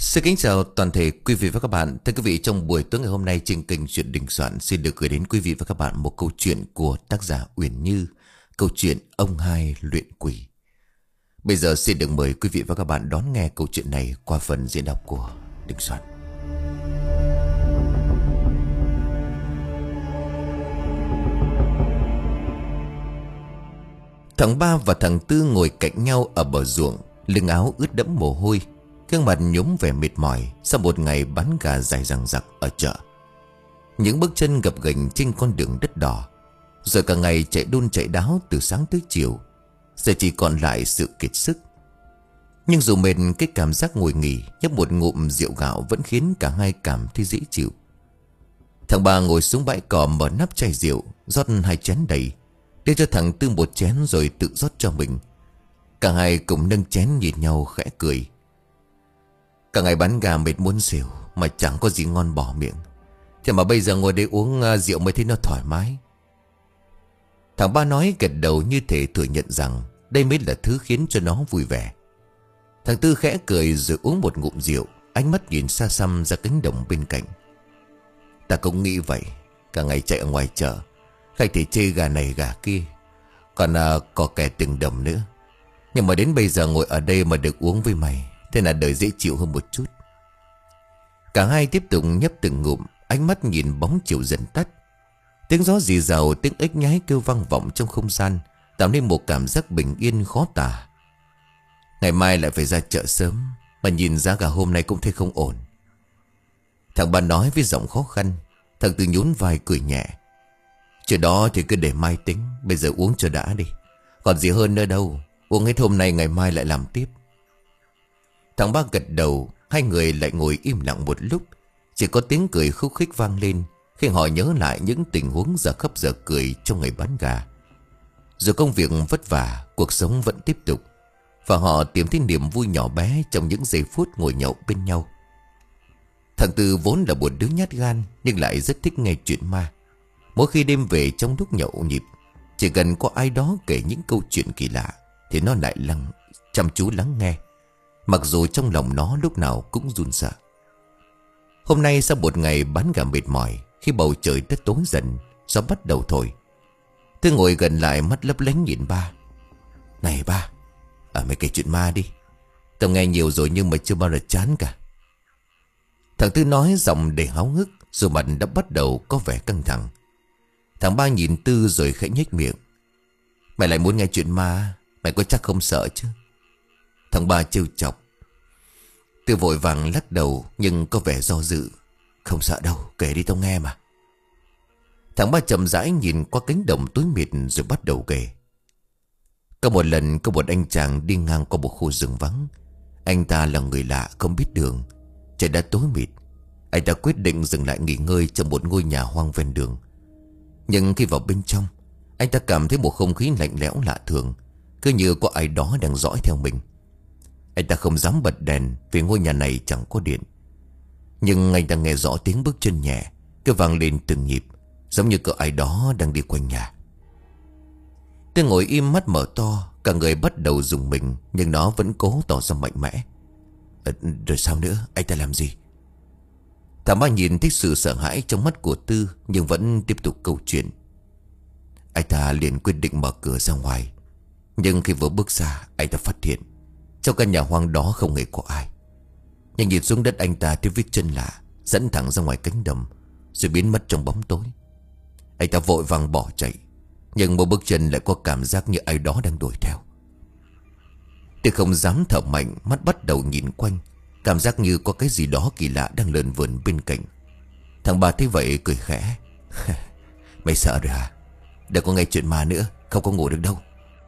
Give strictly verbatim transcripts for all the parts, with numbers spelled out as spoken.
Xin kính chào toàn thể quý vị và các bạn. Thưa quý vị, trong buổi tối ngày hôm nay trên kênh Chuyện Đình Soạn xin được gửi đến quý vị và các bạn một câu chuyện của tác giả Uyển Như, câu chuyện Ông Hai Luyện Quỷ. Bây giờ xin được mời quý vị và các bạn đón nghe câu chuyện này qua phần diễn đọc của Đình Soạn. Thằng Ba và thằng Tư ngồi cạnh nhau ở bờ ruộng, lưng áo ướt đẫm mồ hôi, gương mặt nhốm vẻ mệt mỏi sau một ngày bán gà dài dằng dặc ở chợ. Những bước chân gập ghềnh trên con đường đất đỏ, rồi cả ngày chạy đôn chạy đáo từ sáng tới chiều, giờ chỉ còn lại sự kiệt sức. Nhưng dù mệt, cái cảm giác ngồi nghỉ nhấp một ngụm rượu gạo vẫn khiến cả hai cảm thấy dễ chịu. Thằng Ba ngồi xuống bãi cỏ mở nắp chai rượu, rót hai chén đầy, đưa cho thằng Tư một chén rồi tự rót cho mình. Cả hai cùng nâng chén nhìn nhau khẽ cười. Cả ngày bán gà mệt muốn xỉu, mà chẳng có gì ngon bỏ miệng. Thế mà bây giờ ngồi đây uống rượu mới thấy nó thoải mái. Thằng Ba nói gật đầu như thể thừa nhận rằng đây mới là thứ khiến cho nó vui vẻ. Thằng Tư khẽ cười rồi uống một ngụm rượu, ánh mắt nhìn xa xăm ra cánh đồng bên cạnh. Ta cũng nghĩ vậy. Cả ngày chạy ở ngoài chợ, khách thì chê gà này gà kia, còn à, có kẻ từng đồng nữa. Nhưng mà đến bây giờ ngồi ở đây mà được uống với mày, thế là đời dễ chịu hơn một chút. Cả hai tiếp tục nhấp từng ngụm, ánh mắt nhìn bóng chiều dần tắt. Tiếng gió rì rào, tiếng ếch nhái kêu vang vọng trong không gian, tạo nên một cảm giác bình yên khó tả. Ngày mai lại phải ra chợ sớm, mà nhìn giá cả hôm nay cũng thấy không ổn. Thằng Ba nói với giọng khó khăn. Thằng Tư nhún vai cười nhẹ. Chuyện đó thì cứ để mai tính, bây giờ uống cho đã đi. Còn gì hơn nữa đâu, uống hết hôm nay ngày mai lại làm tiếp. Thằng Ba gật đầu. Hai người lại ngồi im lặng một lúc. Chỉ có tiếng cười khúc khích vang lên khi họ nhớ lại những tình huống giờ khóc giờ cười trong ngày bán gà. Dù công việc vất vả, cuộc sống vẫn tiếp tục, và họ tìm thấy niềm vui nhỏ bé trong những giây phút ngồi nhậu bên nhau. Thằng Tư vốn là một đứa nhát gan, nhưng lại rất thích nghe chuyện ma. Mỗi khi đêm về trong lúc nhậu nhịp, chỉ cần có ai đó kể những câu chuyện kỳ lạ thì nó lại lắng chăm chú lắng nghe, mặc dù trong lòng nó lúc nào cũng run sợ. Hôm nay sau một ngày bán gà mệt mỏi, khi bầu trời đất tối dần, gió bắt đầu thổi, Tư ngồi gần lại, mắt lấp lánh nhìn ba. Này ba, à, mày kể chuyện ma đi. Tao nghe nhiều rồi nhưng mà chưa bao giờ chán cả. Thằng Tư nói giọng đầy háo hức, rồi mặt đã bắt đầu có vẻ căng thẳng. Thằng Ba nhìn Tư rồi khẽ nhếch miệng. Mày lại muốn nghe chuyện ma, mày có chắc không sợ chứ? Thằng Ba trêu chọc. Tư vội vàng lắc đầu nhưng có vẻ do dự. Không sợ đâu, kể đi tao nghe mà. Thằng Ba chậm rãi nhìn qua cánh đồng tối mịt rồi bắt đầu kể. Có một lần có một anh chàng đi ngang qua một khu rừng vắng. Anh ta là người lạ, không biết đường. Trời đã tối mịt. Anh ta quyết định dừng lại nghỉ ngơi trong một ngôi nhà hoang ven đường. Nhưng khi vào bên trong, anh ta cảm thấy một không khí lạnh lẽo lạ thường, cứ như có ai đó đang dõi theo mình. Anh ta không dám bật đèn vì ngôi nhà này chẳng có điện. Nhưng anh ta nghe rõ tiếng bước chân nhẹ cứ vang lên từng nhịp, giống như có ai đó đang đi quanh nhà. Tôi ngồi im mắt mở to, cả người bắt đầu rùng mình, nhưng nó vẫn cố tỏ ra mạnh mẽ. À, rồi sao nữa, anh ta làm gì? Thằng Ba nhìn thấy sự sợ hãi trong mắt của Tư, nhưng vẫn tiếp tục câu chuyện. Anh ta liền quyết định mở cửa ra ngoài. Nhưng khi vừa bước ra, anh ta phát hiện trong căn nhà hoang đó không hề có ai. Nhưng nhìn xuống đất, anh ta thấy vết chân lạ dẫn thẳng ra ngoài cánh đồng, rồi biến mất trong bóng tối. Anh ta vội vàng bỏ chạy, nhưng một bước chân lại có cảm giác như ai đó đang đuổi theo. Tư không dám thở mạnh, mắt bắt đầu nhìn quanh, cảm giác như có cái gì đó kỳ lạ đang lờn vờn bên cạnh. Thằng Ba thấy vậy cười khẽ. Mày sợ rồi hả? Đừng có nghe chuyện ma nữa, không có ngủ được đâu.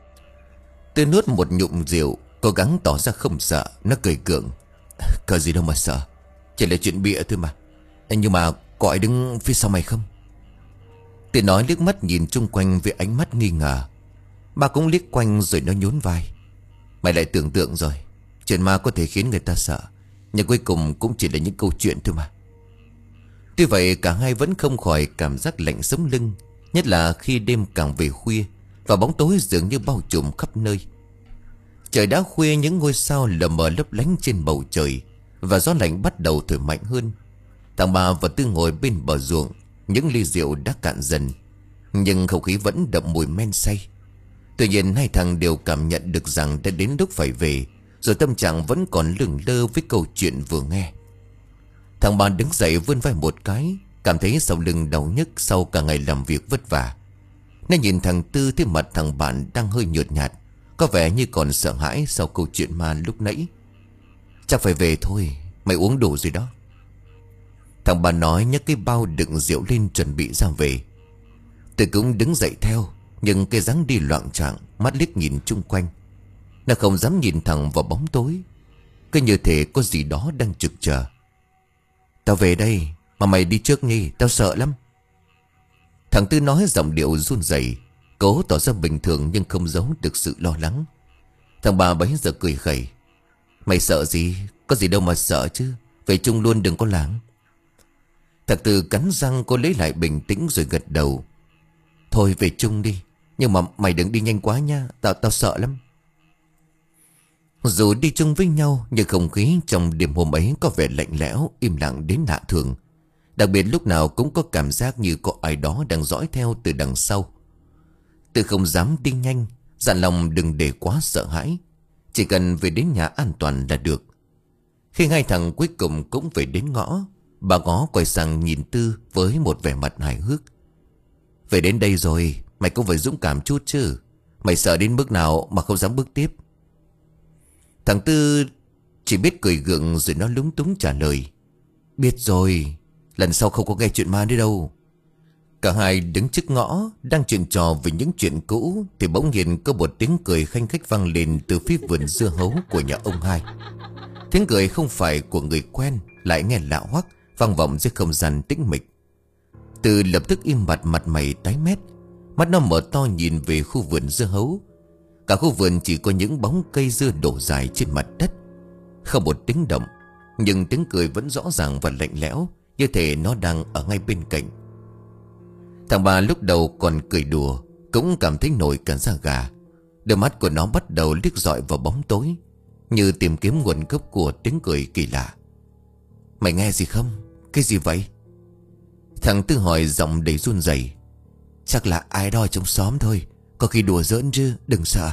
Tư nuốt một nhụm rượu, cố gắng tỏ ra không sợ. Nó cười gượng. Có gì đâu mà sợ, chỉ là chuyện bịa thôi mà. Nhưng mà có ai đứng phía sau mày không? Tư nói liếc mắt nhìn chung quanh với ánh mắt nghi ngờ. Ba cũng liếc quanh rồi nó nhún vai. Mày lại tưởng tượng rồi. Chuyện ma có thể khiến người ta sợ, nhưng cuối cùng cũng chỉ là những câu chuyện thôi mà. Tuy vậy cả hai vẫn không khỏi cảm giác lạnh sống lưng, nhất là khi đêm càng về khuya và bóng tối dường như bao trùm khắp nơi. Trời đã khuya, những ngôi sao lờ mờ lấp lánh trên bầu trời và gió lạnh bắt đầu thổi mạnh hơn. Thằng Ba và Tư ngồi bên bờ ruộng. Những ly rượu đã cạn dần, nhưng không khí vẫn đậm mùi men say. Tuy nhiên hai thằng đều cảm nhận được rằng đã đến lúc phải về, rồi tâm trạng vẫn còn lửng lơ với câu chuyện vừa nghe. Thằng Ba đứng dậy vươn vai một cái, cảm thấy sau lưng đau nhức sau cả ngày làm việc vất vả. Nó nhìn thằng Tư thấy mặt thằng bạn đang hơi nhợt nhạt, có vẻ như còn sợ hãi sau câu chuyện ma lúc nãy. Chắc phải về thôi, mày uống đủ rồi đó. Thằng Ba nói nhấc cái bao đựng rượu lên chuẩn bị ra về. Tôi cũng đứng dậy theo, nhưng cái dáng đi loạng choạng, mắt liếc nhìn chung quanh. Nó không dám nhìn thẳng vào bóng tối, cứ như thể có gì đó đang trực chờ. Tao về đây, mà mày đi trước đi, tao sợ lắm. Thằng Tư nói giọng điệu run rẩy, cố tỏ ra bình thường nhưng không giấu được sự lo lắng. Thằng Ba bấy giờ cười khẩy. Mày sợ gì, có gì đâu mà sợ chứ, về chung luôn đừng có lảng. Thằng Tư cắn răng, cô lấy lại bình tĩnh rồi gật đầu. Thôi về chung đi, nhưng mà mày đừng đi nhanh quá nha, Tao tao sợ lắm. Dù đi chung với nhau, nhưng không khí trong đêm hôm ấy có vẻ lạnh lẽo, im lặng đến lạ thường. Đặc biệt lúc nào cũng có cảm giác như có ai đó đang dõi theo từ đằng sau. Tư không dám đi nhanh, dặn lòng đừng để quá sợ hãi, chỉ cần về đến nhà an toàn là được. Khi hai thằng cuối cùng cũng về đến ngõ, bà Ngó quay sang nhìn Tư với một vẻ mặt hài hước. Về đến đây rồi, mày cũng phải dũng cảm chút chứ. Mày sợ đến mức nào mà không dám bước tiếp? Thằng Tư chỉ biết cười gượng rồi nó lúng túng trả lời. Biết rồi, lần sau không có nghe chuyện ma nữa đâu. Cả hai đứng trước ngõ, đang chuyện trò về những chuyện cũ, thì bỗng nhiên có một tiếng cười khanh khách vang lên từ phía vườn dưa hấu của nhà ông Hai. Tiếng cười không phải của người quen, lại nghe lạ hoắc, vang vọng dưới không gian tĩnh mịch. Tư lập tức im bặt, mặt mày tái mét, mắt nó mở to nhìn về khu vườn dưa hấu. Cả khu vườn chỉ có những bóng cây dưa đổ dài trên mặt đất, không một tiếng động, nhưng tiếng cười vẫn rõ ràng và lạnh lẽo, như thể nó đang ở ngay bên cạnh. Thằng Ba lúc đầu còn cười đùa, cũng cảm thấy nổi cả da gà. Đôi mắt của nó bắt đầu liếc dọi vào bóng tối, như tìm kiếm nguồn gốc của tiếng cười kỳ lạ. Mày nghe gì không? Cái gì vậy? Thằng Tư hỏi giọng đầy run rẩy. Chắc là ai đó trong xóm thôi, có khi đùa giỡn chứ, đừng sợ.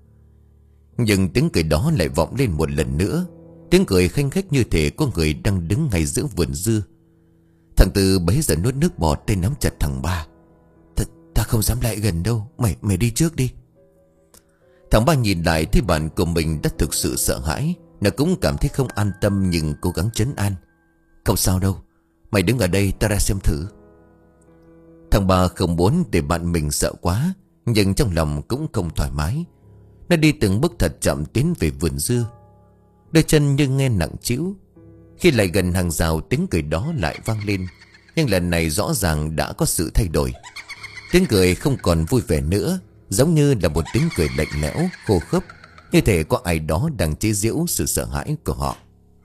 Nhưng tiếng cười đó lại vọng lên một lần nữa, tiếng cười khanh khách như thể có người đang đứng ngay giữa vườn dưa. Thằng Tư bấy giờ nuốt nước bọt, tay nắm chặt thằng Ba. Ta, ta không dám lại gần đâu, Mày mày đi trước đi. Thằng Ba nhìn lại thấy bạn của mình đã thực sự sợ hãi. Nó cũng cảm thấy không an tâm, nhưng cố gắng trấn an. Không sao đâu, mày đứng ở đây ta ra xem thử. Thằng Ba không muốn để bạn mình sợ quá, nhưng trong lòng cũng không thoải mái. Nó đi từng bước thật chậm tiến về vườn dưa, đôi chân như nghe nặng trĩu. Khi lại gần hàng rào, tiếng cười đó lại vang lên, nhưng lần này rõ ràng đã có sự thay đổi. Tiếng cười không còn vui vẻ nữa, giống như là một tiếng cười lạnh lẽo, khô khốc, như thể có ai đó đang chế giễu sự sợ hãi của họ.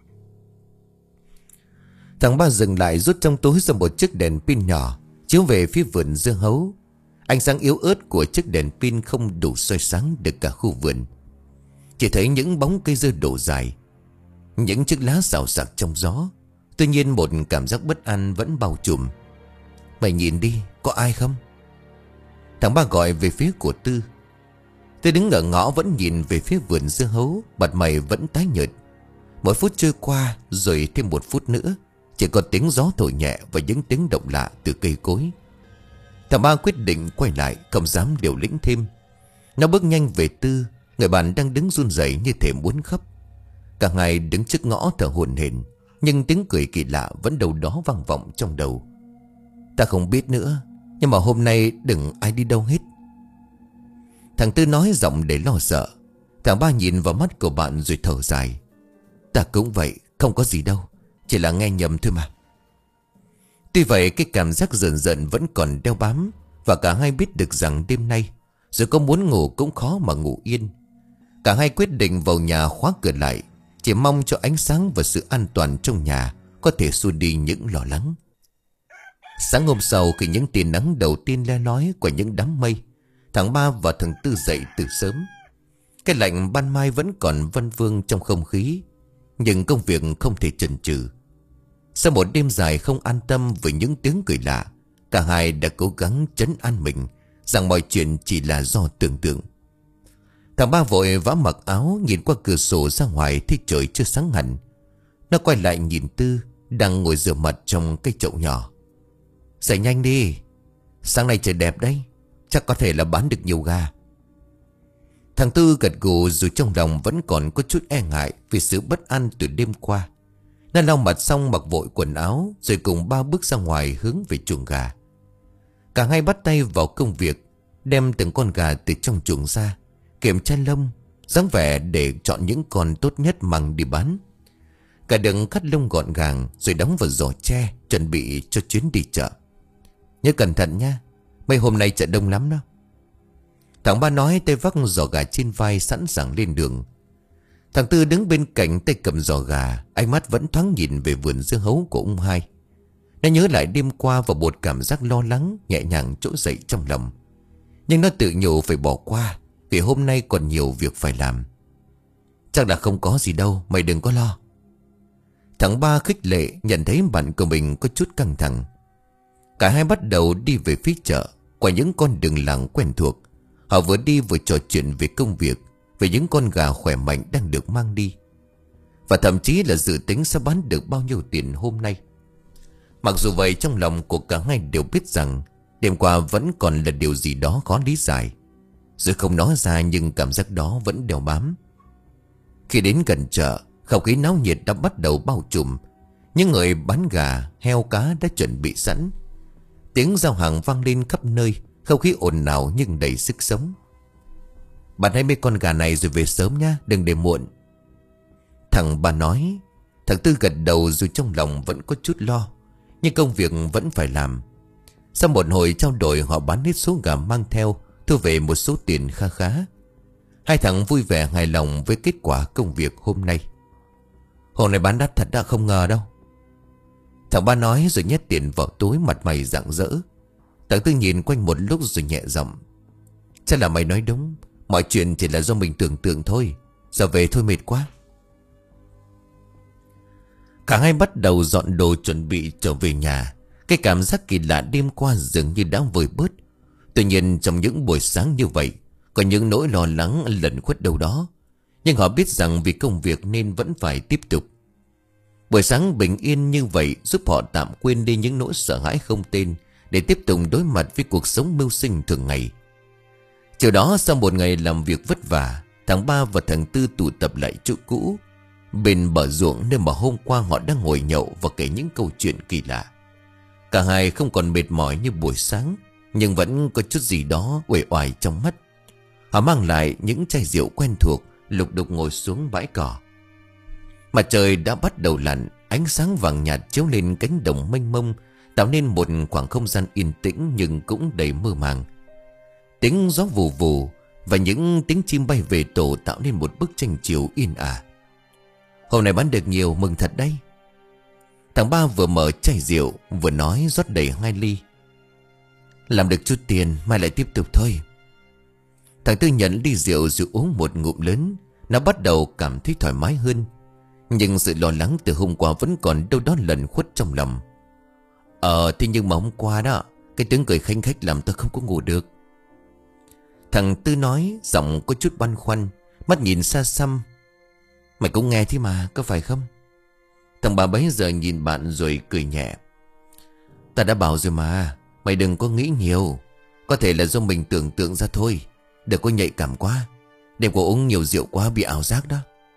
Thằng Ba dừng lại, rút trong túi ra một chiếc đèn pin nhỏ, chiếu về phía vườn dưa hấu. Ánh sáng yếu ớt của chiếc đèn pin không đủ soi sáng được cả khu vườn. Chỉ thấy những bóng cây dưa đổ dài, những chiếc lá xào xạc trong gió. Tuy nhiên một cảm giác bất an vẫn bao trùm. Mày nhìn đi, có ai không? Thằng Ba gọi về phía của Tư. Tư đứng ở ngõ vẫn nhìn về phía vườn dưa hấu, mặt mày vẫn tái nhợt. Một phút trôi qua, rồi thêm một phút nữa, chỉ có tiếng gió thổi nhẹ và những tiếng động lạ từ cây cối. Thằng Ba quyết định quay lại, không dám liều lĩnh thêm. Nó bước nhanh về Tư, người bạn đang đứng run rẩy như thể muốn khóc. Cả hai đứng trước ngõ thở hổn hển, nhưng tiếng cười kỳ lạ vẫn đâu đó vang vọng trong đầu. Ta không biết nữa, nhưng mà hôm nay đừng ai đi đâu hết. Thằng Tư nói giọng để lo sợ. Thằng Ba nhìn vào mắt của bạn rồi thở dài. Ta cũng vậy, không có gì đâu, chỉ là nghe nhầm thôi mà. Tuy vậy cái cảm giác rờn rợn vẫn còn đeo bám, và cả hai biết được rằng đêm nay dù có muốn ngủ cũng khó mà ngủ yên. Cả hai quyết định vào nhà khóa cửa lại, chỉ mong cho ánh sáng và sự an toàn trong nhà có thể xua đi những lo lắng. Sáng hôm sau, khi những tia nắng đầu tiên le lói của những đám mây, thằng Ba và thằng Tư dậy từ sớm. Cái lạnh ban mai vẫn còn vân vương trong không khí, Nhưng công việc không thể chần chừ. Sau một đêm dài không an tâm với những tiếng cười lạ, cả hai đã cố gắng trấn an mình rằng mọi chuyện chỉ là do tưởng tượng. Thằng Ba vội vã mặc áo, nhìn qua cửa sổ ra ngoài thấy trời chưa sáng hẳn. Nó quay lại nhìn Tư đang ngồi rửa mặt trong cái chậu nhỏ. Dậy nhanh đi, sáng nay trời đẹp đấy, chắc có thể là bán được nhiều gà. Thằng Tư gật gù dù trong lòng vẫn còn có chút e ngại vì sự bất an từ đêm qua. Nó lau mặt xong mặc vội quần áo rồi cùng Ba bước ra ngoài hướng về chuồng gà. Cả hai bắt tay vào công việc, đem từng con gà từ trong chuồng ra, kiểm tra lông, dáng vẻ để chọn những con tốt nhất mang đi bán. Cả đừng cắt lông gọn gàng rồi đóng vào giỏ tre, chuẩn bị cho chuyến đi chợ. Nhớ cẩn thận nha, mấy hôm nay chợ đông lắm đó. Thằng Ba nói, tay vác giỏ gà trên vai sẵn sàng lên đường. Thằng Tư đứng bên cạnh tay cầm giỏ gà, ánh mắt vẫn thoáng nhìn về vườn dưa hấu của ông hai. Nó nhớ lại đêm qua và một cảm giác lo lắng nhẹ nhàng trỗi dậy trong lòng. Nhưng nó tự nhủ phải bỏ qua, vì hôm nay còn nhiều việc phải làm. Chắc là không có gì đâu, mày đừng có lo. Thằng Ba khích lệ nhận thấy bạn của mình có chút căng thẳng. Cả hai bắt đầu đi về phía chợ, qua những con đường làng quen thuộc. Họ vừa đi vừa trò chuyện về công việc, về những con gà khỏe mạnh đang được mang đi, và thậm chí là dự tính sẽ bán được bao nhiêu tiền hôm nay. Mặc dù vậy, trong lòng của cả hai đều biết rằng đêm qua vẫn còn là điều gì đó khó lý giải. Rồi không nói ra nhưng cảm giác đó vẫn đeo bám. Khi đến gần chợ, không khí náo nhiệt đã bắt đầu bao trùm. Những người bán gà, heo, cá đã chuẩn bị sẵn. Tiếng giao hàng vang lên khắp nơi, không khí ồn ào nhưng đầy sức sống. Bạn hãy mấy con gà này rồi về sớm nhá, đừng để muộn. Thằng Ba nói. Thằng Tư gật đầu dù trong lòng vẫn có chút lo, nhưng công việc vẫn phải làm. Sau một hồi trao đổi, họ bán hết số gà mang theo, thu về một số tiền kha khá. Hai thằng vui vẻ hài lòng với kết quả công việc hôm nay. Hôm nay bán đắt thật đã, không ngờ đâu. Thằng Ba nói rồi nhét tiền vào túi, mặt mày rạng rỡ. Thằng Tư nhìn quanh một lúc rồi nhẹ giọng. Chắc là mày nói đúng, mọi chuyện chỉ là do mình tưởng tượng thôi. Giờ về thôi, mệt quá. Cả hai bắt đầu dọn đồ chuẩn bị trở về nhà. Cái cảm giác kỳ lạ đêm qua dường như đã vơi bớt. Tuy nhiên trong những buổi sáng như vậy, có những nỗi lo lắng lẩn khuất đâu đó. Nhưng họ biết rằng vì công việc nên vẫn phải tiếp tục. Buổi sáng bình yên như vậy giúp họ tạm quên đi những nỗi sợ hãi không tên, để tiếp tục đối mặt với cuộc sống mưu sinh thường ngày. Chiều đó, sau một ngày làm việc vất vả, thằng Ba và thằng Tư tụ tập lại chỗ cũ, bên bờ ruộng nơi mà hôm qua họ đang ngồi nhậu và kể những câu chuyện kỳ lạ. Cả hai không còn mệt mỏi như buổi sáng, nhưng vẫn có chút gì đó uể oải trong mắt. Họ mang lại những chai rượu quen thuộc, lục đục ngồi xuống bãi cỏ. Mặt trời đã bắt đầu lặn, ánh sáng vàng nhạt chiếu lên cánh đồng mênh mông, tạo nên một khoảng không gian yên tĩnh nhưng cũng đầy mơ màng. Tiếng gió vù vù và những tiếng chim bay về tổ tạo nên một bức tranh chiều yên ả. Hôm nay bán được nhiều, mừng thật đấy. Thằng Ba vừa mở chai rượu vừa nói, rót đầy hai ly. Làm được chút tiền, mai lại tiếp tục thôi. Thằng Tư nhận ly rượu rồi uống một ngụm lớn. Nó bắt đầu cảm thấy thoải mái hơn, nhưng sự lo lắng từ hôm qua vẫn còn đâu đó lẩn khuất trong lòng. Ờ thế nhưng mà hôm qua đó, cái tiếng cười khanh khách làm tôi không có ngủ được. Thằng Tư nói, giọng có chút băn khoăn, mắt nhìn xa xăm. Mày cũng nghe thế mà, có phải không? Thằng Ba bấy giờ nhìn bạn rồi cười nhẹ. Ta đã bảo rồi mà, mày đừng có nghĩ nhiều. Có thể là do mình tưởng tượng ra thôi. Đừng có nhạy cảm quá. Đêm qua uống nhiều rượu quá bị ảo giác đó.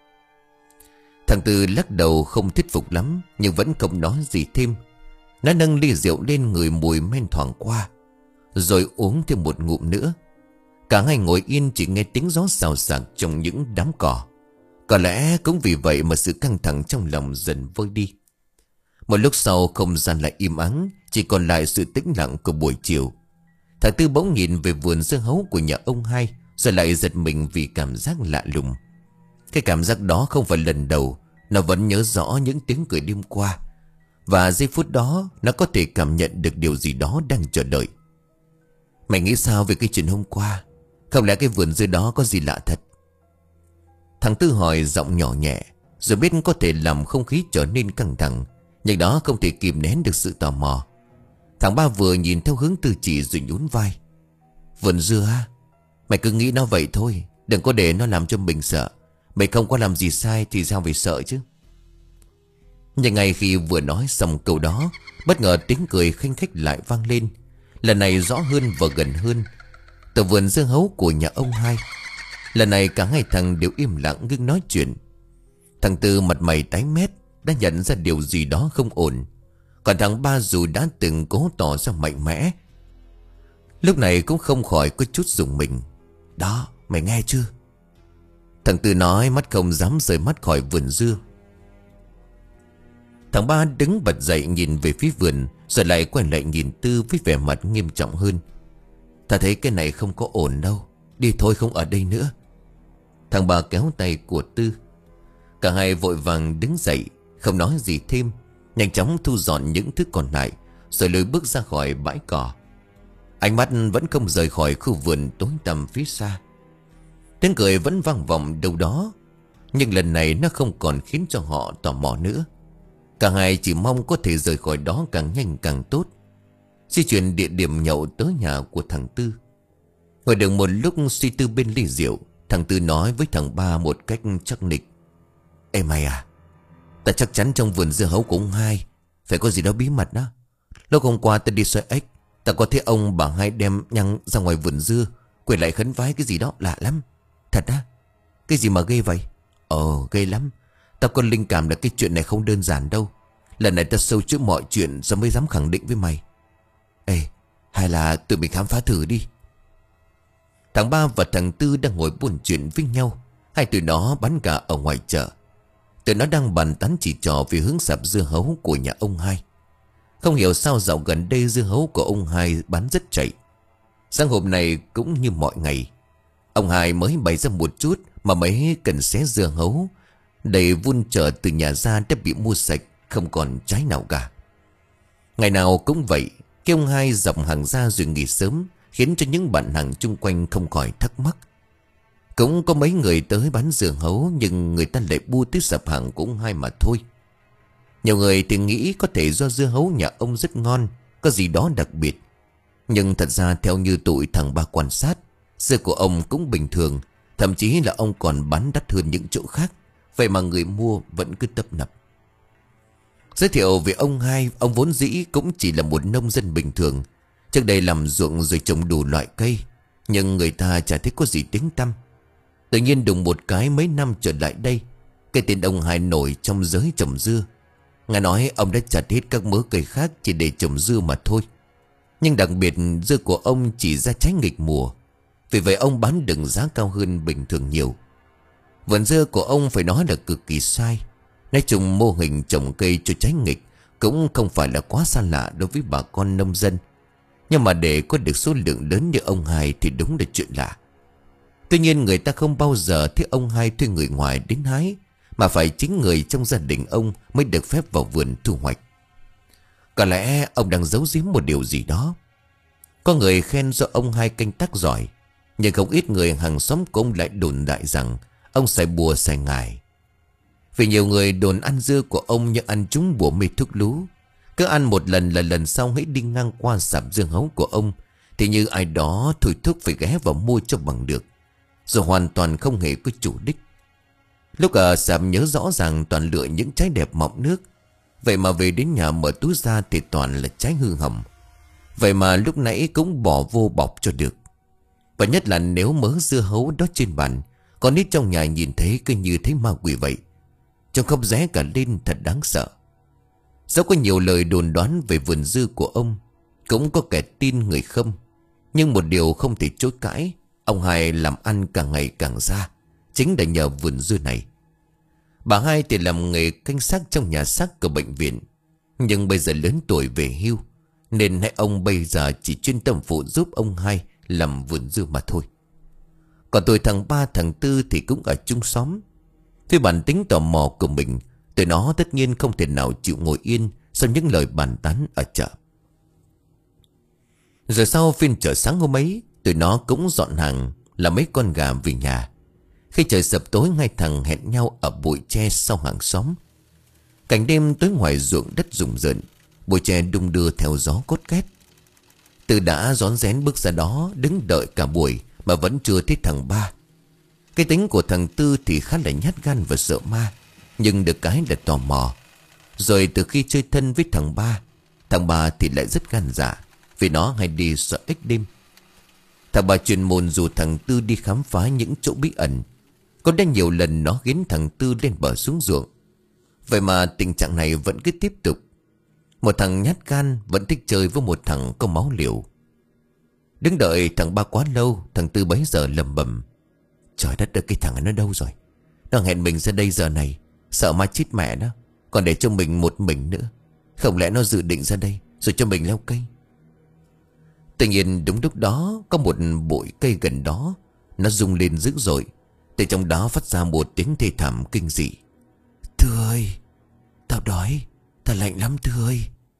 Thằng Tư lắc đầu không thuyết phục lắm, nhưng vẫn không nói gì thêm. Nó nâng ly rượu lên ngửi mùi men thoảng qua, rồi uống thêm một ngụm nữa. Cả hai ngồi yên chỉ nghe tiếng gió xào xạc trong những đám cỏ. Có lẽ cũng vì vậy mà sự căng thẳng trong lòng dần vơi đi. Một lúc sau không gian lại im ắng, chỉ còn lại sự tĩnh lặng của buổi chiều. Thằng Tư bỗng nhìn về vườn dưa hấu của nhà ông hai, rồi lại giật mình vì cảm giác lạ lùng. Cái cảm giác đó không phải lần đầu. Nó vẫn nhớ rõ những tiếng cười đêm qua, và giây phút đó nó có thể cảm nhận được điều gì đó đang chờ đợi. Mày nghĩ sao về cái chuyện hôm qua? Không lẽ cái vườn dưa đó có gì lạ thật? Thằng Tư hỏi giọng nhỏ nhẹ, Rồi biết có thể làm không khí trở nên căng thẳng, nhưng đó không thể kìm nén được sự tò mò. Thằng Ba vừa nhìn theo hướng Tư Chỉ rồi nhún vai. Vườn dưa à? Mày cứ nghĩ nó vậy thôi, đừng có để nó làm cho mình sợ. Mày không có làm gì sai thì sao phải sợ chứ. Nhưng ngay khi vừa nói xong câu đó, bất ngờ tiếng cười khanh khách lại vang lên. Lần này rõ hơn và gần hơn, từ vườn dưa hấu của nhà ông Hai. Lần này cả hai thằng đều im lặng ngưng nói chuyện. Thằng Tư mặt mày tái mét, đã nhận ra điều gì đó không ổn. Còn thằng Ba dù đã từng cố tỏ ra mạnh mẽ, lúc này cũng không khỏi có chút rùng mình. Đó, mày nghe chưa? Thằng Tư nói, mắt không dám rời mắt khỏi vườn dưa. Thằng Ba đứng bật dậy nhìn về phía vườn, rồi lại quay lại nhìn Tư với vẻ mặt nghiêm trọng hơn. Ta thấy cái này không có ổn đâu, đi thôi, không ở đây nữa. Thằng Ba kéo tay của Tư. Cả hai vội vàng đứng dậy, không nói gì thêm, nhanh chóng thu dọn những thứ còn lại, rồi lùi bước ra khỏi bãi cỏ. Ánh mắt vẫn không rời khỏi khu vườn tối tăm phía xa. Tiếng cười vẫn vang vọng đâu đó, nhưng lần này nó không còn khiến cho họ tò mò nữa. Cả hai chỉ mong có thể rời khỏi đó càng nhanh càng tốt. Di chuyển địa điểm nhậu tới nhà của thằng Tư. Ngồi được một lúc suy tư bên ly rượu, thằng Tư nói với thằng Ba một cách chắc nịch. Ê mày à, ta chắc chắn trong vườn dưa hấu của ông Hai phải có gì đó bí mật đó. Lúc hôm qua ta đi xoay ếch, ta có thấy ông bà Hai đem nhang ra ngoài vườn dưa, quay lại khấn vái cái gì đó lạ lắm. Thật á? Cái gì mà ghê vậy? Ồ, ghê lắm. Ta có linh cảm là cái chuyện này không đơn giản đâu. Lần này ta sâu chữa mọi chuyện rồi mới dám khẳng định với mày. Ê, hay là tụi mình khám phá thử đi. Thằng Ba và thằng Tư đang ngồi buôn chuyện với nhau. Hai tụi nó bán gà ở ngoài chợ. Tụi nó đang bàn tán chỉ trò về hướng sạp dưa hấu của nhà ông Hai. Không hiểu sao dạo gần đây dưa hấu của ông Hai bán rất chạy. Sáng hôm nay cũng như mọi ngày, ông Hai mới bày ra một chút mà mấy cần xé dưa hấu đầy vun chợ từ nhà ra đã bị mua sạch, không còn trái nào cả. Ngày nào cũng vậy, cái ông Hai dọc hàng ra rồi nghỉ sớm, khiến cho những bạn hàng chung quanh không khỏi thắc mắc. Cũng có mấy người tới bán dưa hấu, nhưng người ta lại bu tới sạp hàng của ông Hai mà thôi. Nhiều người thì nghĩ có thể do dưa hấu nhà ông rất ngon, có gì đó đặc biệt. Nhưng thật ra theo như tụi thằng Ba quan sát, dưa của ông cũng bình thường, thậm chí là ông còn bán đắt hơn những chỗ khác. Vậy mà người mua vẫn cứ tấp nập. Giới thiệu về ông Hai, ông vốn dĩ cũng chỉ là một nông dân bình thường. Trước đây làm ruộng rồi trồng đủ loại cây, nhưng người ta chả thấy có gì tiếng tăm. Tự nhiên đùng một cái mấy năm trở lại đây, cái tên ông Hai nổi trong giới trồng dưa. Nghe nói ông đã chặt hết các mớ cây khác chỉ để trồng dưa mà thôi. Nhưng đặc biệt dưa của ông chỉ ra trái nghịch mùa, vì vậy ông bán đừng giá cao hơn bình thường nhiều. Vườn dưa của ông phải nói là cực kỳ sai. Nói chung mô hình trồng cây cho trái nghịch cũng không phải là quá xa lạ đối với bà con nông dân. Nhưng mà để có được số lượng lớn như ông Hai thì đúng là chuyện lạ. Tuy nhiên người ta không bao giờ thấy ông Hai thuê người ngoài đến hái, mà phải chính người trong gia đình ông mới được phép vào vườn thu hoạch. Có lẽ ông đang giấu giếm một điều gì đó. Có người khen do ông Hai canh tác giỏi, nhưng không ít người hàng xóm của ông lại đồn đại rằng ông xài bùa xài ngải. Vì nhiều người đồn ăn dưa của ông như ăn trúng bùa mê thuốc lú. Cứ ăn một lần là lần sau hãy đi ngang qua sạp dưa hấu của ông thì như ai đó thôi thúc phải ghé vào mua cho bằng được, rồi hoàn toàn không hề có chủ đích. Lúc ở sạp nhớ rõ ràng toàn lựa những trái đẹp mọng nước, vậy mà về đến nhà mở túi ra thì toàn là trái hư hỏng. Vậy mà lúc nãy cũng bỏ vô bọc cho được. Và nhất là nếu mớ dưa hấu đó trên bàn, con nít trong nhà nhìn thấy cứ như thấy ma quỷ vậy. Trông khóc ré cả lên, thật đáng sợ. Dẫu có nhiều lời đồn đoán về vườn dưa của ông, cũng có kẻ tin người không. Nhưng một điều không thể chối cãi, ông Hai làm ăn càng ngày càng ra chính là nhờ vườn dưa này. Bà Hai thì làm nghề canh xác trong nhà xác của bệnh viện, nhưng bây giờ lớn tuổi về hưu, nên hai ông bây giờ chỉ chuyên tâm phụ giúp ông Hai làm vườn dưa mà thôi. Còn tôi thằng Ba thằng Tư thì cũng ở chung xóm. Với bản tính tò mò của mình, tụi nó tất nhiên không thể nào chịu ngồi yên sau những lời bàn tán ở chợ. Rồi sau phiên chợ sáng hôm ấy, tụi nó cũng dọn hàng, làm mấy con gà về nhà. Khi trời sập tối, hai thằng hẹn nhau ở bụi tre sau hàng xóm. Cảnh đêm tối ngoài ruộng đất rùng rợn, bụi tre đung đưa theo gió cốt két. Từ đã rón rén bước ra đó, đứng đợi cả buổi mà vẫn chưa thấy thằng Ba. Cái tính của thằng Tư thì khá là nhát gan và sợ ma, nhưng được cái là tò mò. Rồi từ khi chơi thân với thằng Ba, thằng Ba thì lại rất gan dạ, vì nó hay đi sợ ếch đêm. Thằng Ba chuyên môn dù thằng Tư đi khám phá những chỗ bí ẩn. Có đã nhiều lần nó khiến thằng Tư lên bờ xuống ruộng. Vậy mà tình trạng này vẫn cứ tiếp tục. Một thằng nhát gan vẫn thích chơi với một thằng có máu liều. Đứng đợi thằng Ba quá lâu, thằng Tư bấy giờ lầm bầm: trời đất ơi, cái thằng ấy nó đâu rồi? Nó hẹn mình ra đây giờ này, sợ ma chết mẹ nó, còn để cho mình một mình nữa. Không lẽ nó dự định ra đây rồi cho mình leo cây? Tự nhiên đúng lúc đó, có một bụi cây gần đó, nó rung lên dữ dội. Từ trong đó phát ra một tiếng thê thảm kinh dị: Tư ơi, tao đói, tao lạnh lắm Tư ơi.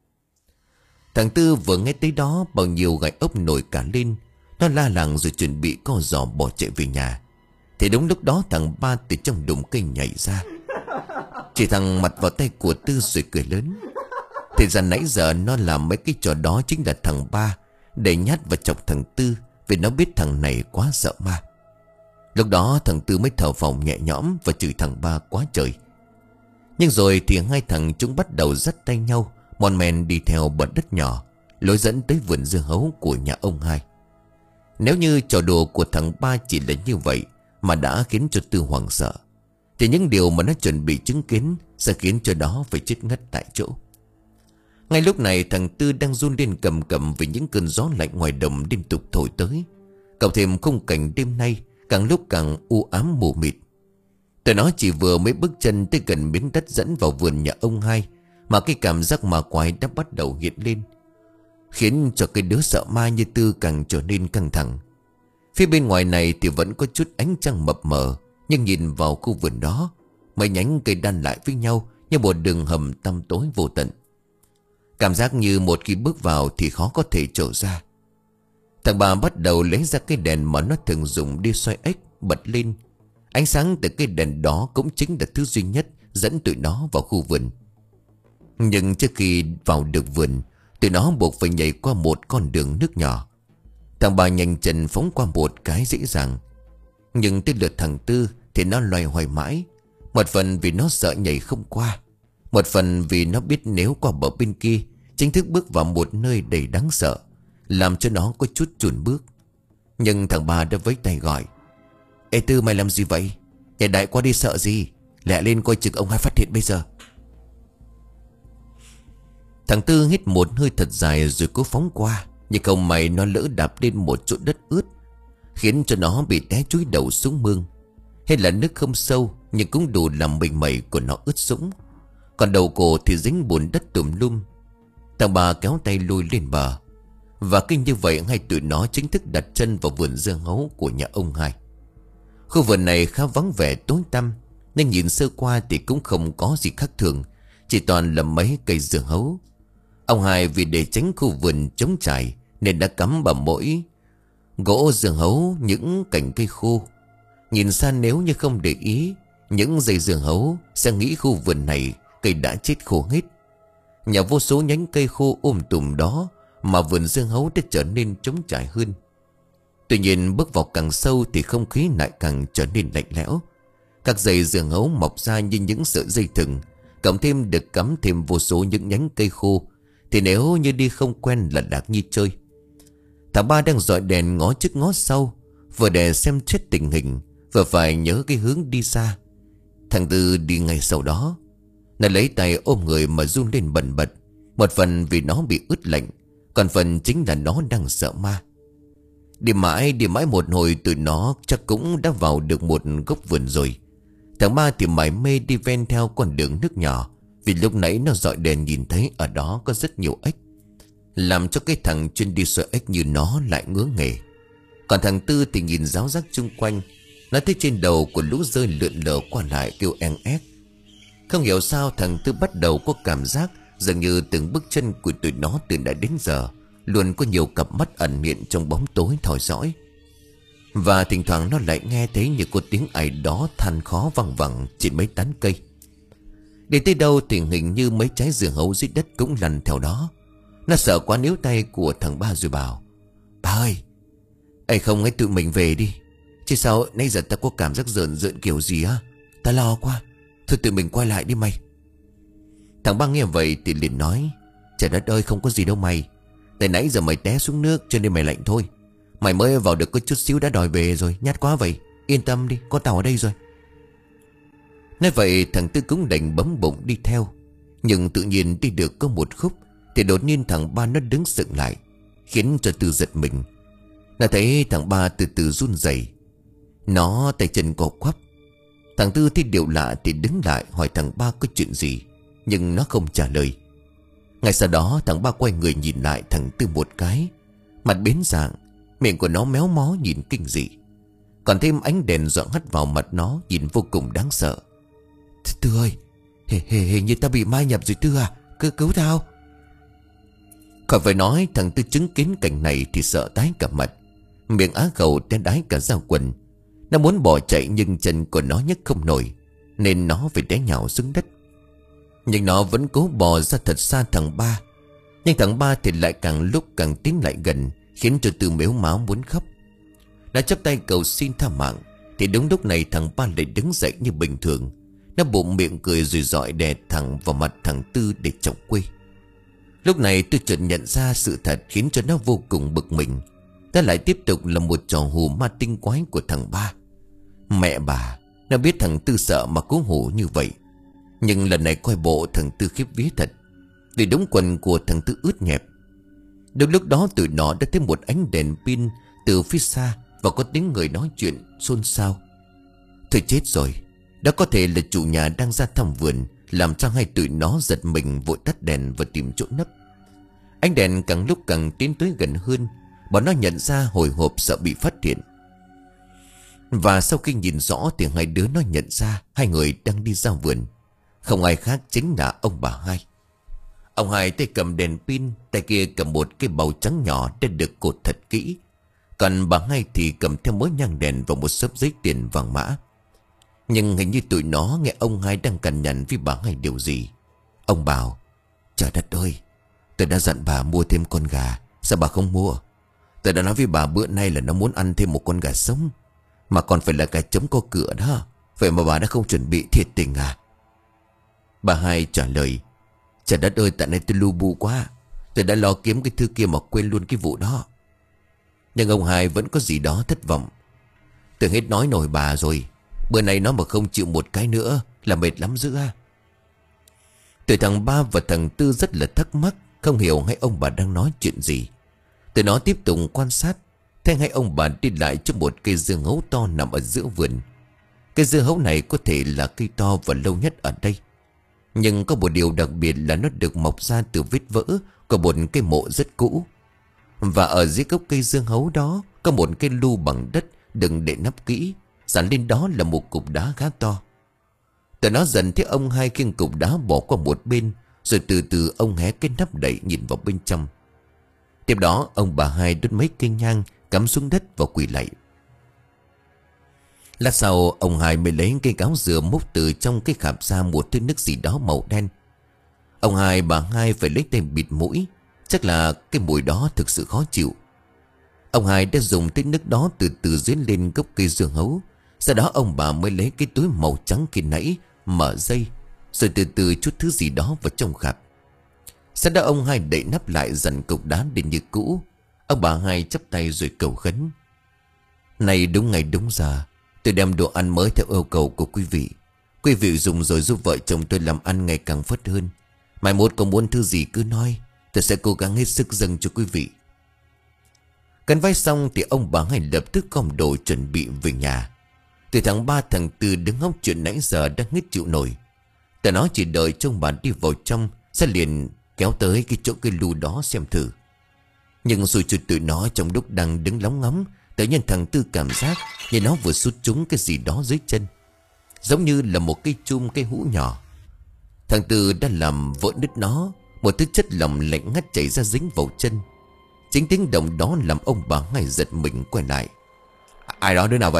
Thằng Tư vừa nghe tới đó, bao nhiêu gai ốc nổi cả lên. Nó la làng rồi chuẩn bị co giò bỏ chạy về nhà. Thì đúng lúc đó thằng Ba từ trong đùm cây nhảy ra, chỉ thằng mặt vào tay của Tư rồi cười lớn. Thì ra nãy giờ nó làm mấy cái trò đó chính là thằng Ba để nhát và chọc thằng Tư, vì nó biết thằng này quá sợ ma. Lúc đó thằng Tư mới thở phào nhẹ nhõm và chửi thằng Ba quá trời. Nhưng rồi thì hai thằng chúng bắt đầu dắt tay nhau mon men đi theo bờ đất nhỏ, lối dẫn tới vườn dưa hấu của nhà ông Hai. Nếu như trò đùa của thằng Ba chỉ là như vậy mà đã khiến cho Tư hoảng sợ, thì những điều mà nó chuẩn bị chứng kiến sẽ khiến cho đó phải chết ngất tại chỗ. Ngay lúc này thằng Tư đang run lên cầm cầm vì những cơn gió lạnh ngoài đồng liên tục thổi tới. Cộng thêm khung cảnh đêm nay càng lúc càng u ám mù mịt. Tụi nó chỉ vừa mới bước chân tới gần miếng đất dẫn vào vườn nhà ông Hai mà cái cảm giác ma quái đã bắt đầu hiện lên, khiến cho cái đứa sợ ma như Tư càng trở nên căng thẳng. Phía bên ngoài này thì vẫn có chút ánh trăng mập mờ, nhưng nhìn vào khu vườn đó, mấy nhánh cây đan lại với nhau như một đường hầm tăm tối vô tận. Cảm giác như một khi bước vào thì khó có thể trở ra. Thằng Ba bắt đầu lấy ra cái đèn mà nó thường dùng đi xoay ếch, bật lên. Ánh sáng từ cái đèn đó cũng chính là thứ duy nhất dẫn tụi nó vào khu vườn. Nhưng trước khi vào được vườn, tụi nó buộc phải nhảy qua một con đường nước nhỏ. Thằng Ba nhanh chân phóng qua một cái dễ dàng. Nhưng tới lượt thằng Tư thì nó loay hoay mãi. Một phần vì nó sợ nhảy không qua, một phần vì nó biết nếu qua bờ bên kia chính thức bước vào một nơi đầy đáng sợ, làm cho nó có chút chùn bước. Nhưng thằng Ba đã vẫy tay gọi: Ê Tư, mày làm gì vậy? Nhảy đại qua đi sợ gì? Lẹ lên coi chừng ông Hai phát hiện bây giờ. Thằng Tư hít một hơi thật dài rồi cố phóng qua. Nhưng không may nó lỡ đạp lên một chỗ đất ướt, khiến cho nó bị té chúi đầu xuống mương. Hay là nước không sâu, nhưng cũng đủ làm mình mẩy của nó ướt sũng. Còn đầu cổ thì dính bùn đất tùm lum. Thằng Ba kéo tay lùi lên bờ. Và kinh như vậy hai tụi nó chính thức đặt chân vào vườn dưa hấu của nhà ông Hai. Khu vườn này khá vắng vẻ tối tăm, nên nhìn sơ qua thì cũng không có gì khác thường, chỉ toàn là mấy cây dưa hấu. Ông Hai vì để tránh khu vườn trống trải nên đã cắm vào mỗi gỗ dưa hấu những cành cây khô. Nhìn xa nếu như không để ý, những dây dưa hấu sẽ nghĩ khu vườn này cây đã chết khô hết. Nhờ vô số nhánh cây khô ôm tùm đó mà vườn dưa hấu đã trở nên trống trải hơn. Tuy nhiên bước vào càng sâu thì không khí lại càng trở nên lạnh lẽo. Các dây dưa hấu mọc ra như những sợi dây thừng, cộng thêm được cắm thêm vô số những nhánh cây khô, thì nếu như đi không quen là đạc như chơi. Thằng Ba đang dọi đèn ngó trước ngó sau, vừa để xem chết tình hình, vừa phải nhớ cái hướng đi xa. Thằng Tư đi ngay sau đó. Nó lấy tay ôm người mà run lên bần bật, một phần vì nó bị ướt lạnh, còn phần chính là nó đang sợ ma. Đi mãi đi mãi một hồi tụi nó chắc cũng đã vào được một góc vườn rồi. Thằng Ba thì mải mê đi ven theo con đường nước nhỏ, vì lúc nãy nó dọi đèn nhìn thấy ở đó có rất nhiều ếch, làm cho cái thằng chuyên đi xoay ếch như nó lại ngứa nghề. Còn thằng Tư thì nhìn ráo rác chung quanh. Nó thấy trên đầu của lũ rơi lượn lờ qua lại kêu eng ép. Không hiểu sao thằng Tư bắt đầu có cảm giác dường như từng bước chân của tụi nó từ đã đến giờ luôn có nhiều cặp mắt ẩn hiện trong bóng tối theo dõi. Và thỉnh thoảng nó lại nghe thấy như có tiếng ai đó than khó văng vẳng trên mấy tán cây. Để tới đâu thì hình như mấy trái dưa hấu dưới đất cũng lăn theo đó. Nó sợ quá níu tay của thằng ba rồi bảo: "Ba ơi, ấy không ấy tụi mình về đi. Chứ sao nãy giờ ta có cảm giác rợn rợn kiểu gì á. Ta lo quá. Thôi tụi mình quay lại đi mày." Thằng ba nghe vậy thì liền nói: "Trời đất ơi, không có gì đâu mày. Tại nãy giờ mày té xuống nước cho nên mày lạnh thôi. Mày mới vào được có chút xíu đã đòi về rồi, nhát quá vậy. Yên tâm đi, có tàu ở đây rồi." Nói vậy thằng Tư cũng đành bấm bụng đi theo. Nhưng tự nhiên đi được có một khúc thì đột nhiên thằng ba nó đứng sững lại, khiến cho Tư giật mình. Nó thấy thằng ba từ từ run rẩy, nó tay chân co quắp. Thằng Tư thấy điều lạ thì đứng lại hỏi thằng ba có chuyện gì, nhưng nó không trả lời. Ngay sau đó thằng ba quay người nhìn lại thằng Tư một cái, mặt biến dạng, miệng của nó méo mó nhìn kinh dị. Còn thêm ánh đèn rọi hắt vào mặt nó, nhìn vô cùng đáng sợ. "Tư ơi, hề hề hình như ta bị mai nhập rồi Tư à, cứ cứu tao." Khỏi phải nói, thằng Tư chứng kiến cảnh này thì sợ tái cả mặt, miệng á khẩu té đái cả da quần. Nó muốn bỏ chạy nhưng chân của nó nhấc không nổi, nên nó phải té nhào xuống đất. Nhưng nó vẫn cố bò ra thật xa thằng ba. Nhưng thằng ba thì lại càng lúc càng tiến lại gần, khiến cho Tư mếu máo muốn khóc. Đã chắp tay cầu xin tha mạng thì đúng lúc này thằng ba lại đứng dậy như bình thường. Nó bụng miệng cười rồi dọi đè thẳng vào mặt thằng Tư để chọc quê. Lúc này tôi chợt nhận ra sự thật khiến cho nó vô cùng bực mình. Đó lại tiếp tục là một trò hù ma tinh quái của thằng ba. Mẹ bà, nó biết thằng Tư sợ mà cố hù như vậy. Nhưng lần này coi bộ thằng Tư khiếp vía thật, vì đúng quần của thằng Tư ướt nhẹp. Đúng lúc đó tụi nó đã thấy một ánh đèn pin từ phía xa, và có tiếng người nói chuyện xôn xao. Thôi chết rồi, đó có thể là chủ nhà đang ra thăm vườn, làm cho hai tụi nó giật mình vội tắt đèn và tìm chỗ nấp. Ánh đèn càng lúc càng tiến tới gần hơn, bọn nó nhận ra hồi hộp sợ bị phát hiện. Và sau khi nhìn rõ thì hai đứa nó nhận ra hai người đang đi ra vườn. Không ai khác chính là ông bà hai. Ông hai tay cầm đèn pin, tay kia cầm một cái bầu trắng nhỏ đã được cột thật kỹ. Còn bà hai thì cầm theo mớ nhang đèn và một xấp giấy tiền vàng mã. Nhưng hình như tụi nó nghe ông hai đang cằn nhằn với bà hai điều gì. Ông bảo: "Trời đất ơi, tôi đã dặn bà mua thêm con gà, sao bà không mua? Tôi đã nói với bà bữa nay là nó muốn ăn thêm một con gà sống, mà còn phải là gà trống có cửa đó. Vậy mà bà đã không chuẩn bị, thiệt tình à?" Bà hai trả lời: "Trời đất ơi, tại nay tôi lu bu quá, tôi đã lo kiếm cái thứ kia mà quên luôn cái vụ đó." Nhưng ông hai vẫn có gì đó thất vọng. "Tôi hết nói nổi bà rồi, bữa nay nó mà không chịu một cái nữa là mệt lắm dữ à." Tụi thằng ba và thằng Tư rất là thắc mắc, không hiểu hai ông bà đang nói chuyện gì. Tụi nó tiếp tục quan sát, thấy hai ông bà đi lại trước một cây dưa hấu to nằm ở giữa vườn. Cây dưa hấu này có thể là cây to và lâu nhất ở đây. Nhưng có một điều đặc biệt là nó được mọc ra từ vết vỡ của một cây mộ rất cũ. Và ở dưới gốc cây dưa hấu đó có một cây lu bằng đất đừng để nắp kỹ, dán lên đó là một cục đá khá to. Tụi nó dần thấy ông hai khiêng cục đá bỏ qua một bên, rồi từ từ ông hé cái nắp đậy nhìn vào bên trong. Tiếp đó ông bà hai đốt mấy cây nhang cắm xuống đất và quỳ lạy. Lát sau ông hai mới lấy cây gáo dừa múc từ trong cái khạp ra một thứ nước gì đó màu đen. Ông hai bà hai phải lấy tay bịt mũi, chắc là cái mùi đó thực sự khó chịu. Ông hai đã dùng thứ nước đó từ từ duyên lên gốc cây dưa hấu. Sau đó ông bà mới lấy cái túi màu trắng khi nãy, mở dây, rồi từ từ chút thứ gì đó vào trong khạp. Sau đó ông hai đậy nắp lại, dần cục đá đến như cũ. Ông bà hai chắp tay rồi cầu khấn: "Này đúng ngày đúng giờ, tôi đem đồ ăn mới theo yêu cầu của quý vị. Quý vị dùng rồi giúp vợ chồng tôi làm ăn ngày càng phất hơn. Mai mốt có muốn thứ gì cứ nói, tôi sẽ cố gắng hết sức dâng cho quý vị." Cắn vai xong thì ông bà hai lập tức gom đồ chuẩn bị về nhà. Từ tháng ba thằng Tư đứng hóng chuyện nãy giờ đang hết chịu nổi. Tụi nó chỉ đợi trông bà đi vào trong, sẽ liền kéo tới cái chỗ cây lu đó xem thử. Nhưng rồi chụt tụi nó trong lúc đang đứng lóng ngóng, tự nhiên thằng Tư cảm giác như nó vừa sút trúng cái gì đó dưới chân, giống như là một cây chum cây hũ nhỏ. Thằng Tư đã làm vỡ nứt nó, một thứ chất lỏng lạnh ngắt chảy ra dính vào chân. Chính tiếng động đó làm ông bà hai giật mình quay lại. Ai đó, đứa nào vậy?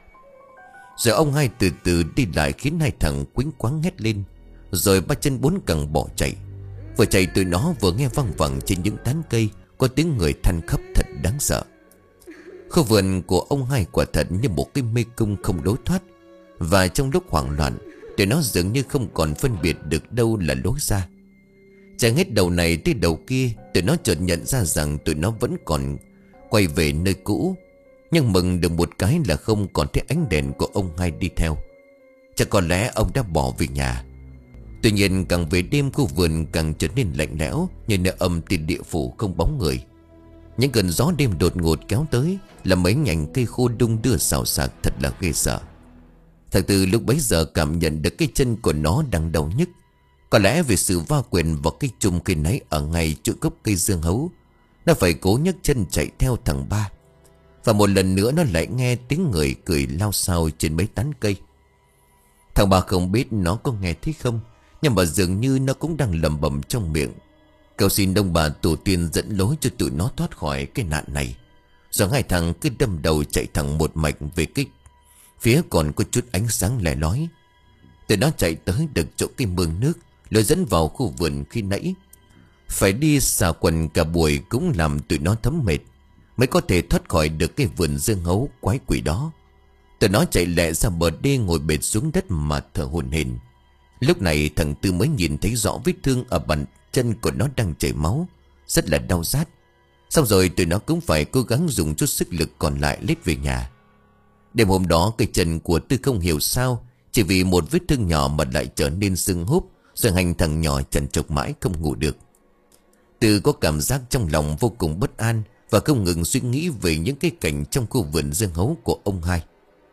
Rồi ông hai từ từ đi lại khiến hai thằng quýnh quáng hét lên. Rồi ba chân bốn cẳng bỏ chạy. Vừa chạy tụi nó vừa nghe văng vẳng trên những tán cây có tiếng người than khóc thật đáng sợ. Khu vườn của ông hai quả thật như một cái mê cung không lối thoát. Và trong lúc hoảng loạn, tụi nó dường như không còn phân biệt được đâu là lối ra. Chạy hết đầu này tới đầu kia, tụi nó chợt nhận ra rằng tụi nó vẫn còn quay về nơi cũ. Nhưng mừng được một cái là không còn thấy ánh đèn của ông hai đi theo. Chắc có lẽ ông đã bỏ về nhà. Tuy nhiên càng về đêm, khu vườn càng trở nên lạnh lẽo, như nơi âm tiền địa phủ không bóng người. Những cơn gió đêm đột ngột kéo tới, làm mấy nhành cây khô đung đưa xào xạc thật là ghê sợ. Thằng Tư lúc bấy giờ cảm nhận được cái chân của nó đang đau nhức. Có lẽ vì sự va quẹt vào cái chùm cây nấy ở ngay chỗ gốc cây dương hấu, nó phải cố nhấc chân chạy theo thằng Ba. Và một lần nữa nó lại nghe tiếng người cười lao xao trên mấy tán cây. Thằng Ba không biết nó có nghe thấy không, nhưng mà dường như nó cũng đang lẩm bẩm trong miệng. Cầu xin ông bà tổ tiên dẫn lối cho tụi nó thoát khỏi cái nạn này. Rồi hai thằng cứ đâm đầu chạy thẳng một mạch về cái phía còn có chút ánh sáng lẻ lói. Tụi nó chạy tới được chỗ cái mương nước lối dẫn vào khu vườn khi nãy. Phải đi xà quần cả buổi cũng làm tụi nó thấm mệt, mới có thể thoát khỏi được cái vườn dương hấu quái quỷ đó. Tụi nó chạy lẹ ra bờ đê ngồi bệt xuống đất mà thở hổn hển. Lúc này thằng Tư mới nhìn thấy rõ vết thương ở bàn chân của nó đang chảy máu, rất là đau rát. Xong rồi tụi nó cũng phải cố gắng dùng chút sức lực còn lại lết về nhà. Đêm hôm đó cái chân của Tư không hiểu sao, chỉ vì một vết thương nhỏ mà lại trở nên sưng húp, rồi hành thằng nhỏ trằn trọc mãi không ngủ được. Tư có cảm giác trong lòng vô cùng bất an và không ngừng suy nghĩ về những cái cảnh trong khu vườn dương hấu của ông hai.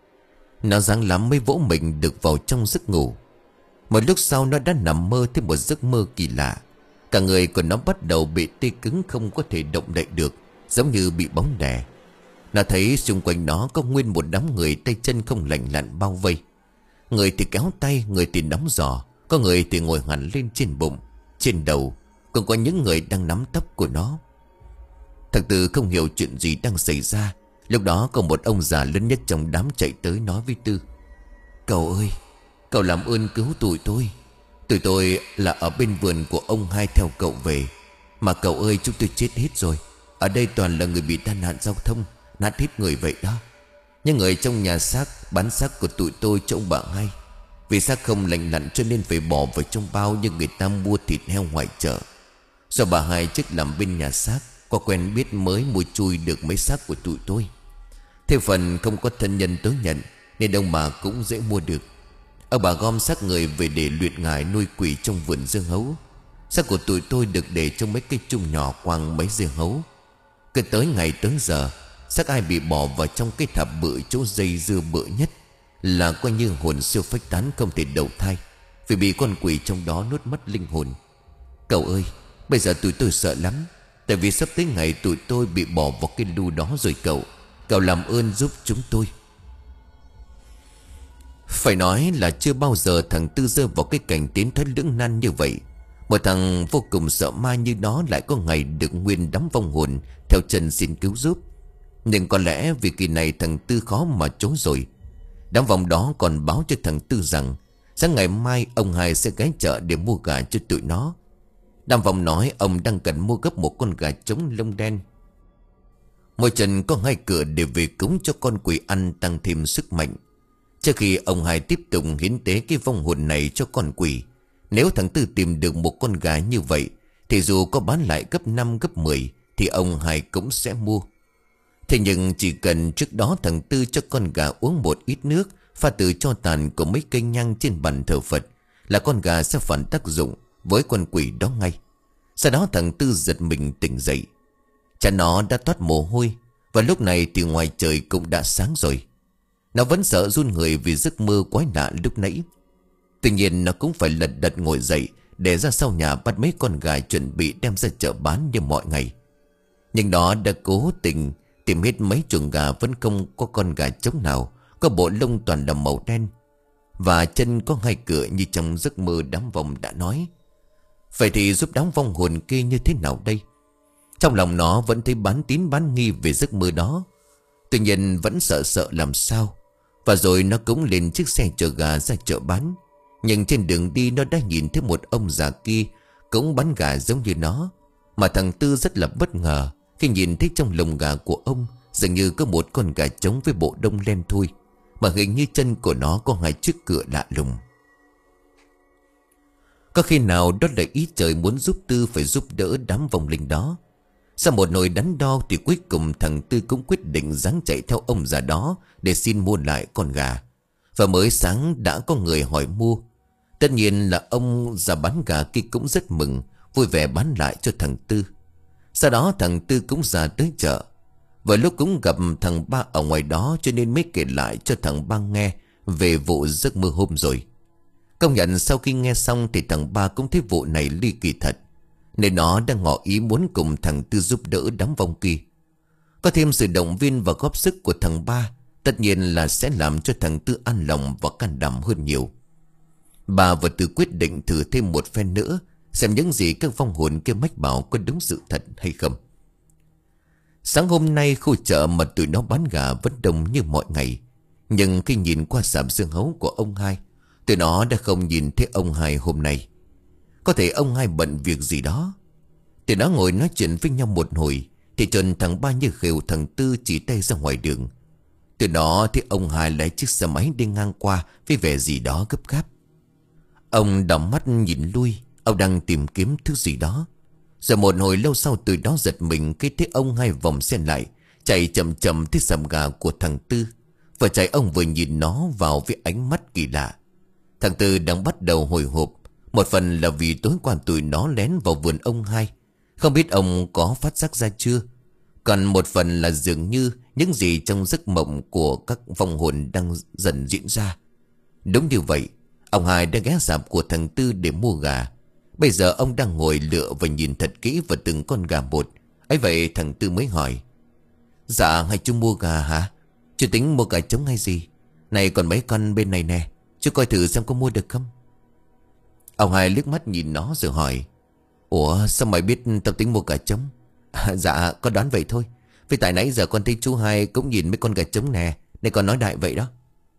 Nó ráng lắm mới vỗ mình được vào trong giấc ngủ. Một lúc sau nó đã nằm mơ thêm một giấc mơ kỳ lạ. Cả người của nó bắt đầu bị tê cứng, không có thể động đậy được, giống như bị bóng đè. Nó thấy xung quanh nó có nguyên một đám người tay chân không lành lặn bao vây. Người thì kéo tay, người thì nắm giò, có người thì ngồi hẳn lên trên bụng, trên đầu, còn có những người đang nắm tóc của nó. Thằng Tư không hiểu chuyện gì đang xảy ra. Lúc đó có một ông già lớn nhất trong đám chạy tới nói với Tư: "Cậu ơi, cậu làm ơn cứu tụi tôi. Tụi tôi là ở bên vườn của ông hai theo cậu về. Mà cậu ơi, chúng tôi chết hết rồi. Ở đây toàn là người bị tai nạn giao thông, nát hết người vậy đó. Những người trong nhà xác bán xác của tụi tôi cho ông bà hai. Vì xác không lành lặn cho nên phải bỏ vào trong bao như người ta mua thịt heo ngoài chợ. Do bà hai trước làm bên nhà xác, có quen biết mới mua chui được mấy xác của tụi tôi. Thêm phần không có thân nhân tới nhận, nên ông bà cũng dễ mua được. Ông bà gom xác người về để luyện ngài nuôi quỷ trong vườn dương hấu. Xác của tụi tôi được để trong mấy cây chung nhỏ quàng mấy dương hấu. Cứ tới ngày tới giờ, xác ai bị bỏ vào trong cái thạp bự chỗ dây dưa bự nhất là coi như hồn siêu phách tán, không thể đầu thai, vì bị con quỷ trong đó nuốt mất linh hồn. Cậu ơi, bây giờ tụi tôi sợ lắm, tại vì sắp tới ngày tụi tôi bị bỏ vào cái lu đó rồi cậu. Cậu làm ơn giúp chúng tôi." Phải nói là chưa bao giờ thằng Tư rơi vào cái cảnh tiến thoái lưỡng nan như vậy. Một thằng vô cùng sợ ma như nó lại có ngày được nguyên đám vong hồn theo chân xin cứu giúp. Nhưng có lẽ vì kỳ này thằng Tư khó mà trốn rồi. Đám vong đó còn báo cho thằng Tư rằng sáng ngày mai ông hai sẽ ghé chợ để mua gà cho tụi nó. Đám vong nói ông đang cần mua gấp một con gà trống lông đen. Mỗi chân có hai cửa để về cúng cho con quỷ ăn, tăng thêm sức mạnh. Trước khi ông hai tiếp tục hiến tế cái vong hồn này cho con quỷ, nếu thằng Tư tìm được một con gà như vậy thì dù có bán lại gấp năm gấp mười thì ông hai cũng sẽ mua. Thế nhưng chỉ cần trước đó thằng Tư cho con gà uống một ít nước pha từ tro tàn của mấy cây nhang trên bàn thờ Phật là con gà sẽ phản tác dụng với con quỷ đó ngay. Sau đó thằng Tư giật mình tỉnh dậy. Cha nó đã toát mồ hôi, và lúc này thì ngoài trời cũng đã sáng rồi. Nó vẫn sợ run người vì giấc mơ quái lạ lúc nãy. Tuy nhiên nó cũng phải lật đật ngồi dậy để ra sau nhà bắt mấy con gà chuẩn bị đem ra chợ bán như mọi ngày. Nhưng nó đã cố tình tìm hết mấy chuồng gà, vẫn không có con gà trống nào có bộ lông toàn là màu đen và chân có hai cửa như trong giấc mơ đám vong đã nói. Vậy thì giúp đám vong hồn kia như thế nào đây? Trong lòng nó vẫn thấy bán tín bán nghi về giấc mơ đó. Tuy nhiên vẫn sợ sợ làm sao. Và rồi nó cũng lên chiếc xe chở gà ra chợ bán. Nhưng trên đường đi nó đã nhìn thấy một ông già kia cũng bán gà giống như nó. Mà thằng Tư rất là bất ngờ khi nhìn thấy trong lồng gà của ông dường như có một con gà trống với bộ lông đen thui, mà hình như chân của nó có hai chiếc cựa lạ lùng. Có khi nào đó là ý trời muốn giúp Tư phải giúp đỡ đám vong linh đó. Sau một hồi đắn đo thì cuối cùng thằng Tư cũng quyết định dáng chạy theo ông già đó để xin mua lại con gà. Và mới sáng đã có người hỏi mua. Tất nhiên là ông già bán gà kia cũng rất mừng, vui vẻ bán lại cho thằng Tư. Sau đó thằng Tư cũng ra tới chợ. Vừa lúc cũng gặp thằng Ba ở ngoài đó, cho nên mới kể lại cho thằng Ba nghe về vụ giấc mơ hôm rồi. Công nhận sau khi nghe xong thì thằng Ba cũng thấy vụ này ly kỳ thật, nên nó đang ngỏ ý muốn cùng thằng Tư giúp đỡ đám vong kia. Có thêm sự động viên và góp sức của thằng Ba, tất nhiên là sẽ làm cho thằng Tư an lòng và can đảm hơn nhiều. Bà và Tư quyết định thử thêm một phen nữa, xem những gì các vong hồn kia mách bảo có đúng sự thật hay không. Sáng hôm nay khu chợ mà tụi nó bán gà vẫn đông như mọi ngày. Nhưng khi nhìn qua sạp xương hấu của ông Hai, tụi nó đã không nhìn thấy ông Hai hôm nay. Có thể ông Hai bận việc gì đó. Tụi nó ngồi nói chuyện với nhau một hồi thì chợt thằng Ba như khều thằng Tư chỉ tay ra ngoài đường. Tụi nó thấy ông Hai lấy chiếc xe máy đi ngang qua với vẻ gì đó gấp gáp. Ông đảo mắt nhìn lui, ông đang tìm kiếm thứ gì đó. Rồi một hồi lâu sau tụi nó giật mình khi thấy ông Hai vòng xe lại, chạy chậm chậm tới sạp gà của thằng Tư. Vừa chạy ông vừa nhìn nó vào với ánh mắt kỳ lạ. Thằng Tư đang bắt đầu hồi hộp. Một phần là vì tối qua tụi nó lén vào vườn ông Hai, không biết ông có phát giác ra chưa. Còn một phần là dường như những gì trong giấc mộng của các vong hồn đang dần diễn ra. Đúng như vậy, ông Hai đã ghé sạp của thằng Tư để mua gà. Bây giờ ông đang ngồi lựa và nhìn thật kỹ vào từng con gà một. Ấy vậy thằng Tư mới hỏi: Dạ hai chú mua gà hả? Chú tính mua gà trống hay gì? Này còn mấy con bên này nè, chú coi thử xem có mua được không. Ông Hai liếc mắt nhìn nó rồi hỏi: Ủa sao mày biết tao tính mua gà trống? À, dạ con đoán vậy thôi. Vì tại nãy giờ con thấy chú Hai cũng nhìn mấy con gà trống nè, nên con nói đại vậy đó.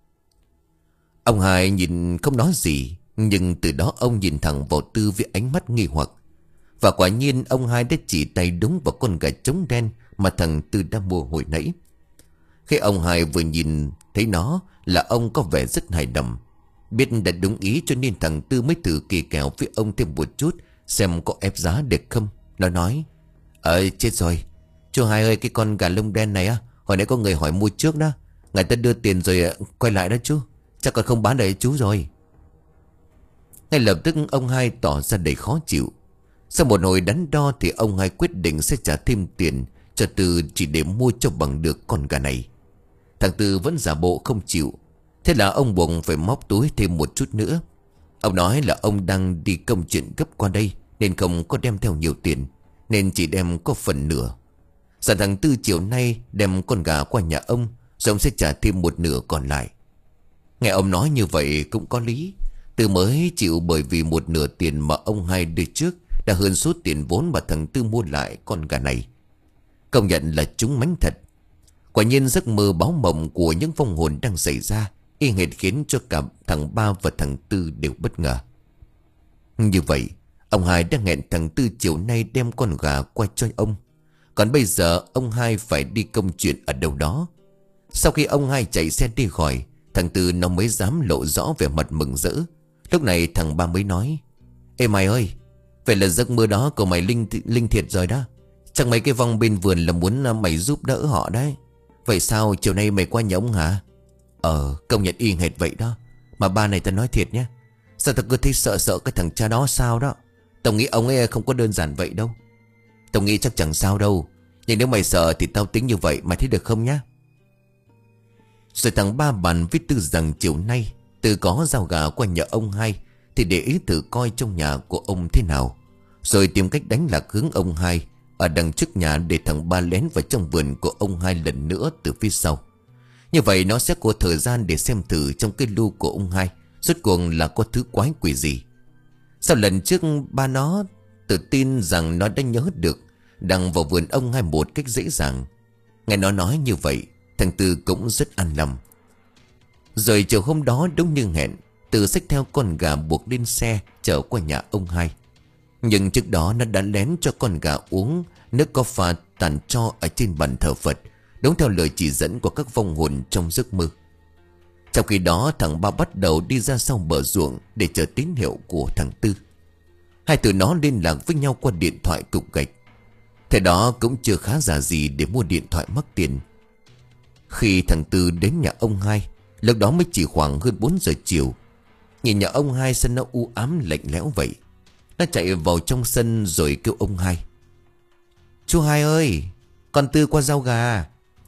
Ông Hai nhìn không nói gì, nhưng từ đó ông nhìn thẳng vào Tư với ánh mắt nghi hoặc. Và quả nhiên ông Hai đã chỉ tay đúng vào con gà trống đen mà thằng Tư đã mua hồi nãy. Khi ông Hai vừa nhìn thấy nó là ông có vẻ rất hài lòng. Biết đã đúng ý cho nên thằng Tư mới thử kỳ kèo với ông thêm một chút, xem có ép giá được không. Nó nói: Ờ chết rồi, chú Hai ơi, cái con gà lông đen này á, hồi nãy có người hỏi mua trước đó, người ta đưa tiền rồi quay lại đó chú. Chắc còn không bán được chú rồi. Ngay lập tức ông Hai tỏ ra đầy khó chịu. Sau một hồi đắn đo thì ông Hai quyết định sẽ trả thêm tiền cho Tư chỉ để mua cho bằng được con gà này. Thằng Tư vẫn giả bộ không chịu. Thế là ông buộc phải móc túi thêm một chút nữa. Ông nói là ông đang đi công chuyện gấp qua đây nên không có đem theo nhiều tiền, nên chỉ đem có phần nửa. Giờ thằng Tư chiều nay đem con gà qua nhà ông, rồi ông sẽ trả thêm một nửa còn lại. Nghe ông nói như vậy cũng có lý. Tư mới chịu bởi vì một nửa tiền mà ông Hai đưa trước đã hơn số tiền vốn mà thằng Tư mua lại con gà này. Công nhận là chúng mánh thật. Quả nhiên giấc mơ báo mộng của những vong hồn đang xảy ra y hệt khiến cho cả thằng Ba và thằng Tư đều bất ngờ. Như vậy, ông Hai đã hẹn thằng Tư chiều nay đem con gà qua cho ông. Còn bây giờ ông Hai phải đi công chuyện ở đâu đó. Sau khi ông Hai chạy xe đi khỏi, thằng Tư nó mới dám lộ rõ vẻ mặt mừng rỡ. Lúc này thằng Ba mới nói: Ê mày ơi, vậy là giấc mơ đó của mày linh linh thiệt rồi đó. Chắc mấy cái vong bên vườn là muốn mày giúp đỡ họ đấy. Vậy sao chiều nay mày qua nhà ông hả? Ờ công nhận y hệt vậy đó. Mà ba này tao nói thiệt nhé, sao tao cứ thấy sợ sợ cái thằng cha đó sao đó. Tao nghĩ ông ấy không có đơn giản vậy đâu. Tao nghĩ chắc chẳng sao đâu, nhưng nếu mày sợ thì tao tính như vậy, mày thấy được không nhá? Rồi thằng Ba bàn với Tư rằng chiều nay Tư có giao gà qua nhà ông Hai thì để ý thử coi trong nhà của ông thế nào, rồi tìm cách đánh lạc hướng ông Hai ở đằng trước nhà để thằng Ba lén vào trong vườn của ông Hai lần nữa từ phía sau. Như vậy nó sẽ có thời gian để xem thử trong cái lu của ông Hai rốt cuộc là có thứ quái quỷ gì. Sau lần trước ba nó tự tin rằng nó đã nhớ được đằng vào vườn ông Hai một cách dễ dàng. Nghe nó nói như vậy Thằng Tư cũng rất an lòng. Rồi chiều hôm đó đúng như hẹn, Tư xách theo con gà buộc lên xe chở qua nhà ông hai. Nhưng trước đó nó đã lén cho con gà uống nước có pha tàn tro ở trên bàn thờ Phật, đúng theo lời chỉ dẫn của các vong hồn trong giấc mơ. Trong khi đó thằng Ba bắt đầu đi ra sau bờ ruộng để chờ tín hiệu của thằng Tư. Hai tụi nó liên lạc với nhau qua điện thoại cục gạch. Thế đó cũng chưa khá giả gì để mua điện thoại mắc tiền. Khi thằng Tư đến nhà ông hai, lúc đó mới chỉ khoảng hơn bốn giờ chiều. Nhìn nhà ông hai sân nó u ám lạnh lẽo vậy. Nó chạy vào trong sân rồi kêu ông hai: "Chú hai ơi, con Tư qua rau gà."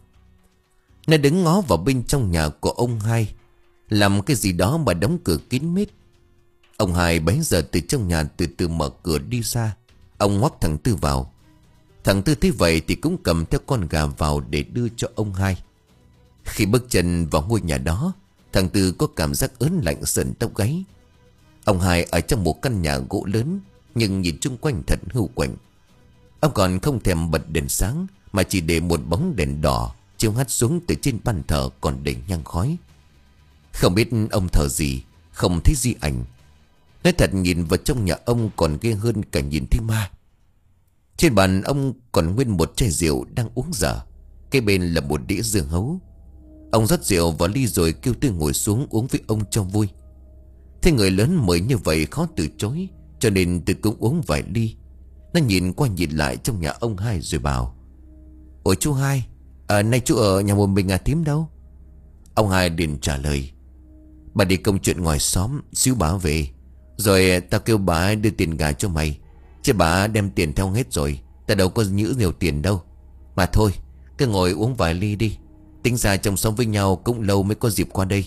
Nó đứng ngó vào bên trong nhà của ông hai, làm cái gì đó mà đóng cửa kín mít. Ông hai bấy giờ từ trong nhà từ từ mở cửa đi ra. Ông ngoắc thằng Tư vào. Thằng Tư thấy vậy thì cũng cầm theo con gà vào để đưa cho ông hai. Khi bước chân vào ngôi nhà đó, thằng Tư có cảm giác ớn lạnh sờn tóc gáy. Ông hai ở trong một căn nhà gỗ lớn, nhưng nhìn chung quanh thật hưu quạnh. Ông còn không thèm bật đèn sáng, mà chỉ để một bóng đèn đỏ chiếu hắt xuống từ trên bàn thờ còn đầy nhang khói. Không biết ông thờ gì, không thấy di ảnh. Nói thật, nhìn vào trong nhà ông còn ghê hơn cả nhìn thấy ma. Trên bàn ông còn nguyên một chai rượu đang uống dở. Cái bên là một đĩa dưa hấu. Ông rót rượu vào ly rồi kêu Tư ngồi xuống uống với ông cho vui. Thế người lớn mời như vậy khó từ chối, cho nên Tư cũng uống vài ly. Nó nhìn qua nhìn lại trong nhà ông hai rồi bảo: "Ủa chú hai, à, nay chú ở nhà một mình à thím đâu?" Ông hai liền trả lời: "Bà đi công chuyện ngoài xóm, xíu bà về. Rồi tao kêu bà đưa tiền gà cho mày. Chứ bà đem tiền theo hết rồi, tao đâu có nhữ nhiều tiền đâu. Mà thôi, cứ ngồi uống vài ly đi. Tính ra trong xóm với nhau cũng lâu mới có dịp qua đây."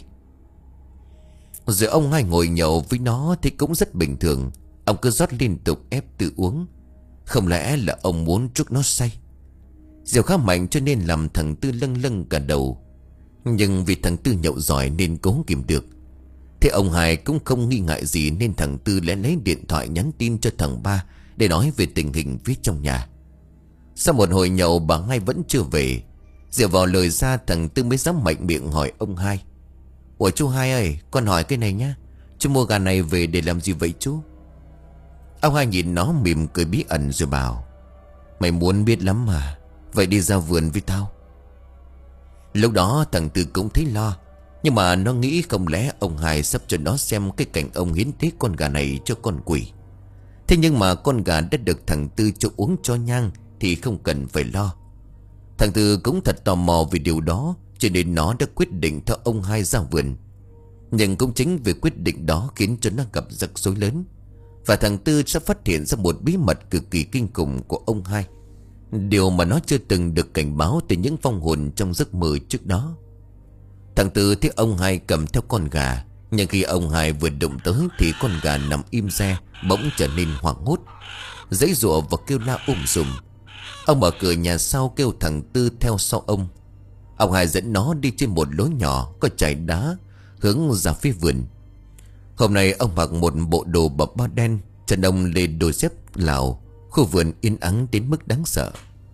Rồi ông hai ngồi nhậu với nó thì cũng rất bình thường. Ông cứ rót liên tục ép Tư uống. Không lẽ là ông muốn trút nó say? Rượu khá mạnh cho nên làm thằng Tư lâng lâng cả đầu. Nhưng vì thằng Tư nhậu giỏi nên cố kìm được. Thế ông hai cũng không nghi ngại gì, nên thằng Tư lén lấy điện thoại nhắn tin cho thằng Ba để nói về tình hình phía trong nhà. Sau một hồi nhậu bà hai vẫn chưa về. Dựa vào lời ra, thằng Tư mới dám mạnh miệng hỏi ông hai: "Ủa chú hai ơi, con hỏi cái này nhá, chú mua gà này về để làm gì vậy chú?" Ông hai nhìn nó mỉm cười bí ẩn rồi bảo: "Mày muốn biết lắm mà, vậy đi ra vườn với tao." Lúc đó thằng Tư cũng thấy lo. Nhưng mà nó nghĩ không lẽ ông hai sắp cho nó xem cái cảnh ông hiến tế con gà này cho con quỷ. Thế nhưng mà con gà đã được thằng Tư cho uống cho nhang thì không cần phải lo. Thằng Tư cũng thật tò mò về điều đó, cho nên nó đã quyết định theo ông hai ra vườn. Nhưng cũng chính vì quyết định đó khiến cho nó gặp rắc rối lớn. Và thằng Tư sẽ phát hiện ra một bí mật cực kỳ kinh khủng của ông hai, điều mà nó chưa từng được cảnh báo từ những vong hồn trong giấc mơ trước đó. Thằng Tư thấy ông hai cầm theo con gà, nhưng khi ông hai vừa đụng tới thì con gà nằm im re bỗng trở nên hoảng hốt, giãy giụa và kêu la sùm. Ông mở cửa nhà sau kêu thằng Tư theo sau ông. Ông hai dẫn nó đi trên một lối nhỏ có trải đá hướng ra phía vườn. Hôm nay ông mặc một bộ đồ bọc ba đen, chân ông lên đôi dép Lào. Khu vườn yên ắng đến mức đáng sợ.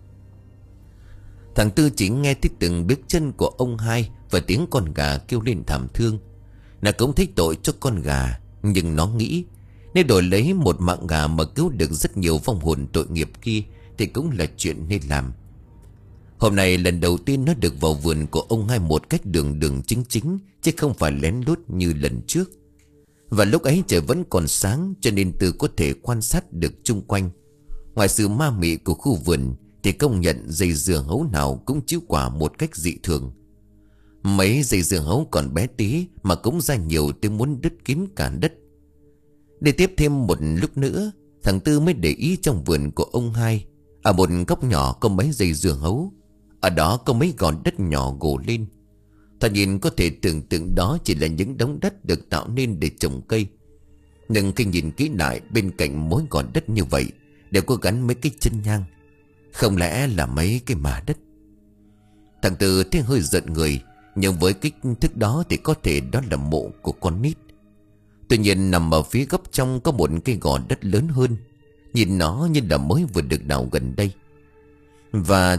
Thằng Tư chỉ nghe thấy từng bước chân của ông hai và tiếng con gà kêu lên thảm thương. Nó cũng thích tội cho con gà, nhưng nó nghĩ nếu đổi lấy một mạng gà mà cứu được rất nhiều vong hồn tội nghiệp kia thì cũng là chuyện nên làm. Hôm nay lần đầu tiên nó được vào vườn của ông hai một cách đường đường chính chính, chứ không phải lén lút như lần trước. Và lúc ấy trời vẫn còn sáng, cho nên Tư có thể quan sát được chung quanh. Ngoài sự ma mị của khu vườn thì công nhận dây dưa hấu nào cũng chiếu quả một cách dị thường. Mấy dây dưa hấu còn bé tí mà cũng ra nhiều tới muốn đứt kín cả đất. Để tiếp thêm một lúc nữa, thằng Tư mới để ý trong vườn của ông hai, ở một góc nhỏ có mấy dây dưa hấu. Ở đó có mấy gòn đất nhỏ gồ lên. Thoạt nhìn có thể tưởng tượng đó chỉ là những đống đất được tạo nên để trồng cây. Nhưng khi nhìn kỹ lại, bên cạnh mỗi gòn đất như vậy đều có gắn mấy cái chân nhang. Không lẽ là mấy cái mả đất? Thằng Tư thấy hơi giận người, nhưng với kích thước đó thì có thể đó là mộ của con nít. Tuy nhiên nằm ở phía góc trong có một cái gò đất lớn hơn, nhìn nó như là mới vừa được đào gần đây. Và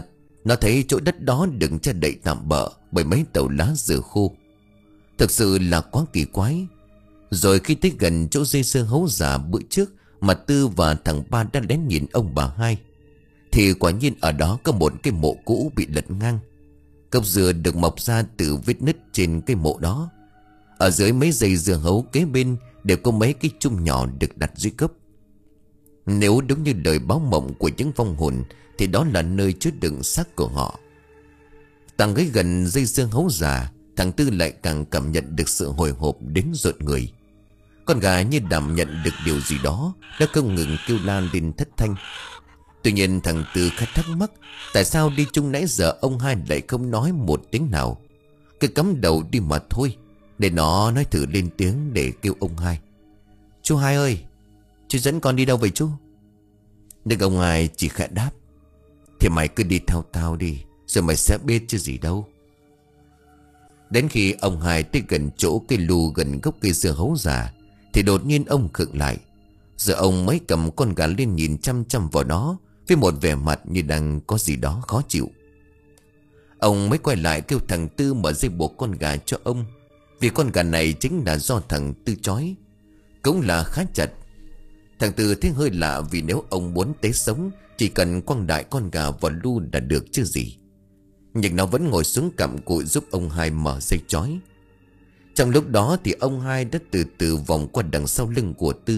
Nó thấy chỗ đất đó đừng che đậy tạm bợ bởi mấy tàu lá dừa khô. Thực sự là quá kỳ quái. Rồi khi tới gần chỗ dây sơ hấu già bữa trước mà Tư và thằng Ba đã lén nhìn ông bà hai, thì quả nhiên ở đó có một cái mộ cũ bị lật ngang. Cốc dừa được mọc ra từ vết nứt trên cái mộ đó. Ở dưới mấy dây dưa hấu kế bên đều có mấy cái chum nhỏ được đặt dưới cốc. Nếu đúng như lời báo mộng của những vong hồn thì đó là nơi chứa đựng xác của họ. Càng ghé gần dây xương hấu già, thằng Tư lại càng cảm nhận được sự hồi hộp đến rợn người. Con gà như đảm nhận được điều gì đó, nó không ngừng kêu la lên thất thanh. Tuy nhiên thằng Tư khá thắc mắc, tại sao đi chung nãy giờ ông hai lại không nói một tiếng nào. Cứ cắm đầu đi mà thôi. Để nó nói thử lên tiếng để kêu ông hai. Chú hai ơi, chú dẫn con đi đâu vậy chú? Nhưng ông hai chỉ khẽ đáp, thì mày cứ đi theo tao đi, rồi mày sẽ biết chứ gì đâu. Đến khi ông hai tới gần chỗ cây lù gần gốc cây dưa hấu già, thì đột nhiên ông khựng lại. Giờ ông mới cầm con gà lên nhìn chăm chăm vào nó, với một vẻ mặt như đang có gì đó khó chịu. Ông mới quay lại kêu thằng Tư mở dây buộc con gà cho ông, vì con gà này chính là do thằng Tư trói, cũng là khá chặt. Thằng Tư thấy hơi lạ, vì nếu ông muốn tế sống chỉ cần quăng đại con gà vào lu là được chứ gì. Nhưng nó vẫn ngồi xuống cặm cụi giúp ông hai mở dây trói. Trong lúc đó thì ông hai đã từ từ vòng qua đằng sau lưng của Tư.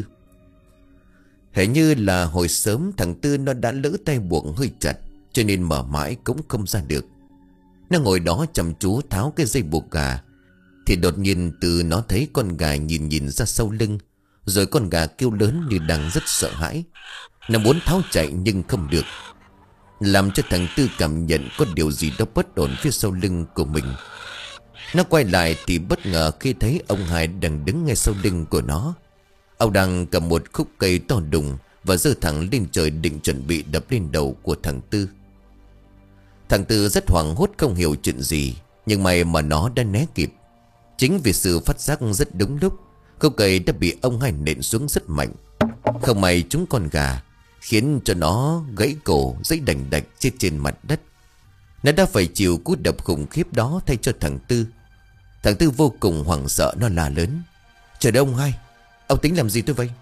Hễ như là hồi sớm thằng Tư nó đã lỡ tay buộc hơi chặt, cho nên mở mãi cũng không ra được. Nó ngồi đó chăm chú tháo cái dây buộc gà, thì đột nhiên Tư nó thấy con gà nhìn nhìn ra sau lưng. Rồi con gà kêu lớn như đang rất sợ hãi. Nó muốn tháo chạy nhưng không được, làm cho thằng Tư cảm nhận có điều gì đó bất ổn phía sau lưng của mình. Nó quay lại thì bất ngờ khi thấy ông hai đang đứng ngay sau lưng của nó. Ông đang cầm một khúc cây to đùng và giơ thẳng lên trời, định chuẩn bị đập lên đầu của thằng Tư. Thằng Tư rất hoảng hốt không hiểu chuyện gì, nhưng may mà nó đã né kịp. Chính vì sự phát giác rất đúng lúc, khúc cây đã bị ông hai nện xuống rất mạnh. Không may trúng con gà, khiến cho nó gãy cổ, giấy đành đạch chết trên mặt đất. Nó đã phải chịu cú đập khủng khiếp đó thay cho thằng Tư. Thằng Tư vô cùng hoảng sợ, nó la lớn: Trời đất ông hai, ông tính làm gì tôi vậy?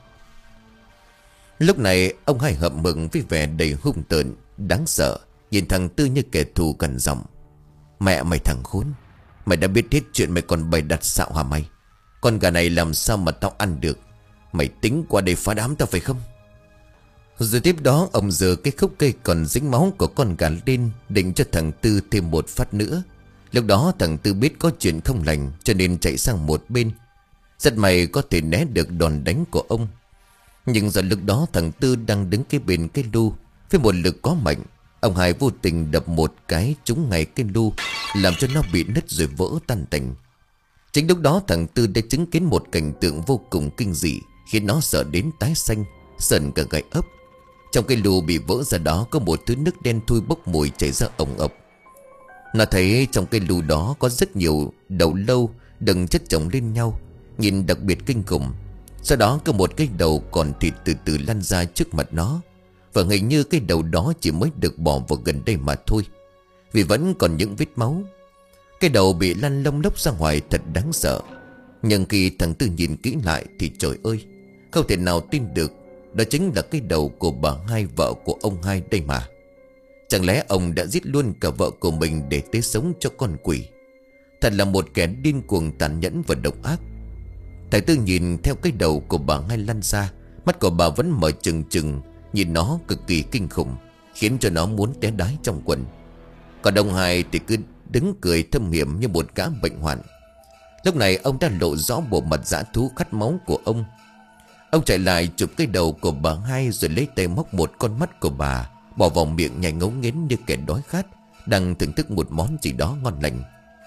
Lúc này ông hai hậm mừng với vẻ đầy hung tợn, đáng sợ, nhìn thằng Tư như kẻ thù cằn giọng: Mẹ mày thằng khốn, mày đã biết hết chuyện mày còn bày đặt xạo hả mày? Con gà này làm sao mà tao ăn được? Mày tính qua đây phá đám tao phải không? Rồi tiếp đó ông giơ cái khúc cây còn dính máu của con gà lên, định cho thằng Tư thêm một phát nữa. Lúc đó thằng Tư biết có chuyện không lành, cho nên chạy sang một bên. Rất may có thể né được đòn đánh của ông. Nhưng giờ lúc đó thằng Tư đang đứng kế bên cái lu, với một lực có mạnh, ông hai vô tình đập một cái trúng ngay cái lu, làm cho nó bị nứt rồi vỡ tan tành. Chính lúc đó thằng Tư đã chứng kiến một cảnh tượng vô cùng kinh dị, khiến nó sợ đến tái xanh, sờn cả gai ốc. Trong cái lu bị vỡ ra đó có một thứ nước đen thui bốc mùi chảy ra ồng ộc. Nó thấy trong cái lu đó có rất nhiều đầu lâu đựng chất chồng lên nhau, nhìn đặc biệt kinh khủng. Sau đó có một cái đầu còn thịt từ từ lăn ra trước mặt nó. Và hình như cái đầu đó chỉ mới được bỏ vào gần đây mà thôi, vì vẫn còn những vết máu. Cái đầu bị lăn lông lốc ra ngoài thật đáng sợ. Nhưng khi thằng Tư nhìn kỹ lại thì trời ơi, không thể nào tin được, đó chính là cái đầu của bà hai, vợ của ông hai đây mà. Chẳng lẽ ông đã giết luôn cả vợ của mình để tế sống cho con quỷ? Thật là một kẻ điên cuồng, tàn nhẫn và độc ác. Thằng Tư nhìn theo cái đầu của bà hai lăn ra, mắt của bà vẫn mở trừng trừng, nhìn nó cực kỳ kinh khủng, khiến cho nó muốn té đái trong quần. Còn ông hai thì cứ đứng cười thâm hiểm như một gã bệnh hoạn. Lúc này ông đã lộ rõ bộ mặt dã thú khát máu của ông. Ông chạy lại chụp cái đầu của bà hai, rồi lấy tay móc một con mắt của bà, bỏ vào miệng nhai ngấu nghiến như kẻ đói khát đang thưởng thức một món gì đó ngon lành.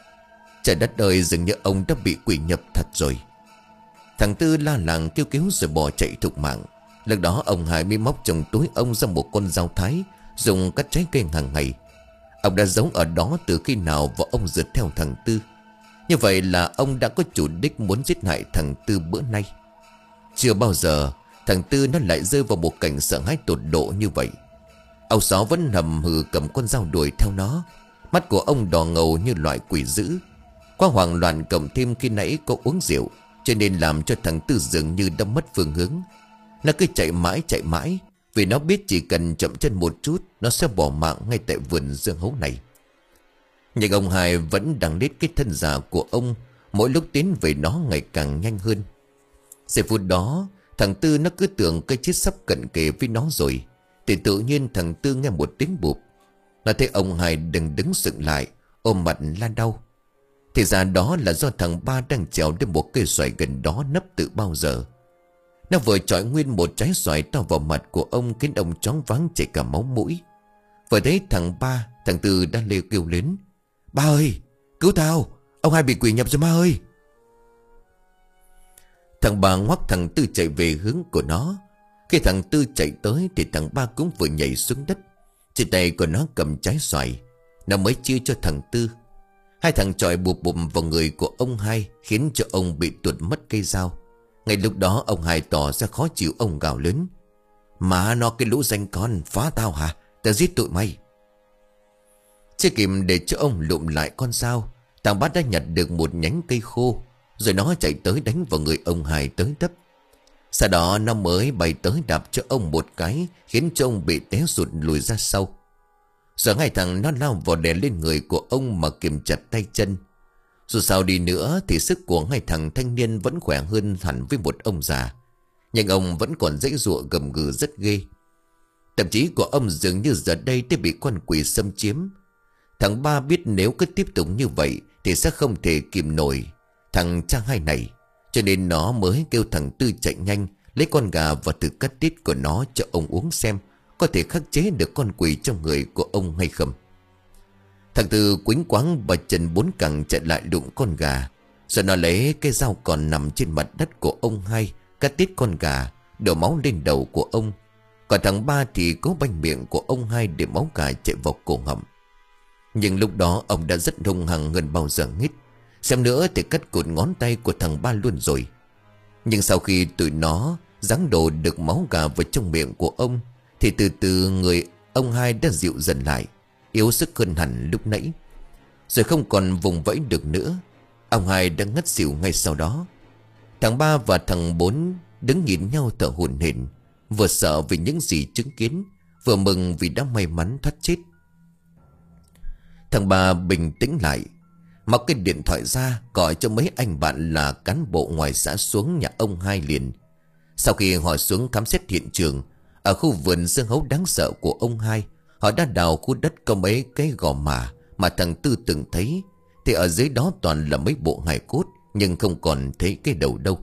Trời đất ơi, dường như ông đã bị quỷ nhập thật rồi. Thằng Tư la làng kêu cứu rồi bỏ chạy thục mạng. Lúc đó ông hai mới móc trong túi ông ra một con dao thái, dùng cắt trái cây hàng ngày. Ông đã giấu ở đó từ khi nào và ông rượt theo thằng Tư. Như vậy là ông đã có chủ đích muốn giết hại thằng Tư bữa nay. Chưa bao giờ thằng Tư nó lại rơi vào một cảnh sợ hãi tột độ như vậy. Ông Sáu vẫn hầm hừ cầm con dao đuổi theo nó. Mắt của ông đỏ ngầu như loại quỷ dữ. Quá hoảng loạn cộng thêm khi nãy có uống rượu, cho nên làm cho thằng Tư dường như đã mất phương hướng. Nó cứ chạy mãi chạy mãi, vì nó biết chỉ cần chậm chân một chút nó sẽ bỏ mạng ngay tại vườn dương hấu này. Nhưng ông Hai vẫn đang lết cái thân già của ông, mỗi lúc tiến về nó ngày càng nhanh hơn. Giây phút đó thằng Tư nó cứ tưởng cái chết sắp cận kề với nó rồi, thì tự nhiên thằng Tư nghe một tiếng bụp. Nó thấy ông Hai đừng đứng dựng lại, ôm mặt la đau. Thì ra đó là do thằng Ba đang trèo lên một cây xoài gần đó nấp từ bao giờ. Nó vừa chọi nguyên một trái xoài to vào mặt của ông, khiến ông choáng váng chảy cả máu mũi. Vừa thấy thằng Ba, thằng Tư đã lêu kêu lớn: "Ba ơi, cứu tao, ông Hai bị quỷ nhập rồi ma ơi!" Thằng Ba ngoắc thằng Tư chạy về hướng của nó. Khi thằng Tư chạy tới thì thằng Ba cũng vừa nhảy xuống đất. Trên tay của nó cầm trái xoài. Nó mới chia cho thằng Tư. Hai thằng chọi bụp bụm vào người của ông Hai, khiến cho ông bị tuột mất cây dao. Ngay lúc đó ông Hai tỏ ra khó chịu, ông gào lớn: "Mà nó cái lũ danh con, phá tao hả? Tao giết tụi mày!" Chưa kịp để cho ông lụm lại con dao, thằng Bát đã nhặt được một nhánh cây khô, rồi nó chạy tới đánh vào người ông Hai tới tấp. Sau đó nó mới bay tới đạp cho ông một cái, khiến cho ông bị té sụt lùi ra sau. Rồi hai thằng nó lao vào đè lên người của ông mà kìm chặt tay chân. Dù sao đi nữa thì sức của hai thằng thanh niên vẫn khỏe hơn hẳn với một ông già, nhưng ông vẫn còn giãy giụa gầm gừ rất ghê. Tâm trí của ông dường như giờ đây đã bị con quỷ xâm chiếm. Thằng Ba biết nếu cứ tiếp tục như vậy thì sẽ không thể kìm nổi thằng cha Hai này, cho nên nó mới kêu thằng Tư chạy nhanh lấy con gà và thử cắt tiết của nó cho ông uống xem có thể khắc chế được con quỷ trong người của ông hay không. Thằng Tư quýnh quáng và chân bốn cẳng chạy lại đụng con gà, rồi nó lấy cái dao còn nằm trên mặt đất của ông Hai cắt tiết con gà, đổ máu lên đầu của ông. Còn thằng Ba thì cố banh miệng của ông Hai để máu gà chạy vào cổ họng. Nhưng lúc đó ông đã rất hung hăng hơn bao giờ hết. Xem nữa thì cắt cụt ngón tay của thằng Ba luôn rồi. Nhưng sau khi tụi nó giáng đổ được máu gà vào trong miệng của ông, thì từ từ người ông Hai đã dịu dần lại, yếu sức hơn hẳn lúc nãy. Rồi không còn vùng vẫy được nữa, ông Hai đã ngất xỉu ngay sau đó. Thằng Ba và thằng Bốn đứng nhìn nhau thở hổn hển, vừa sợ vì những gì chứng kiến, vừa mừng vì đã may mắn thoát chết. Thằng Ba bình tĩnh lại, móc cái điện thoại ra gọi cho mấy anh bạn là cán bộ ngoài xã xuống nhà ông Hai liền. Sau khi họ xuống khám xét hiện trường ở khu vườn dương hấu đáng sợ của ông Hai, họ đã đào khu đất có mấy cái gò mả mà thằng Tư từng thấy, thì ở dưới đó toàn là mấy bộ hài cốt, nhưng không còn thấy cái đầu đâu.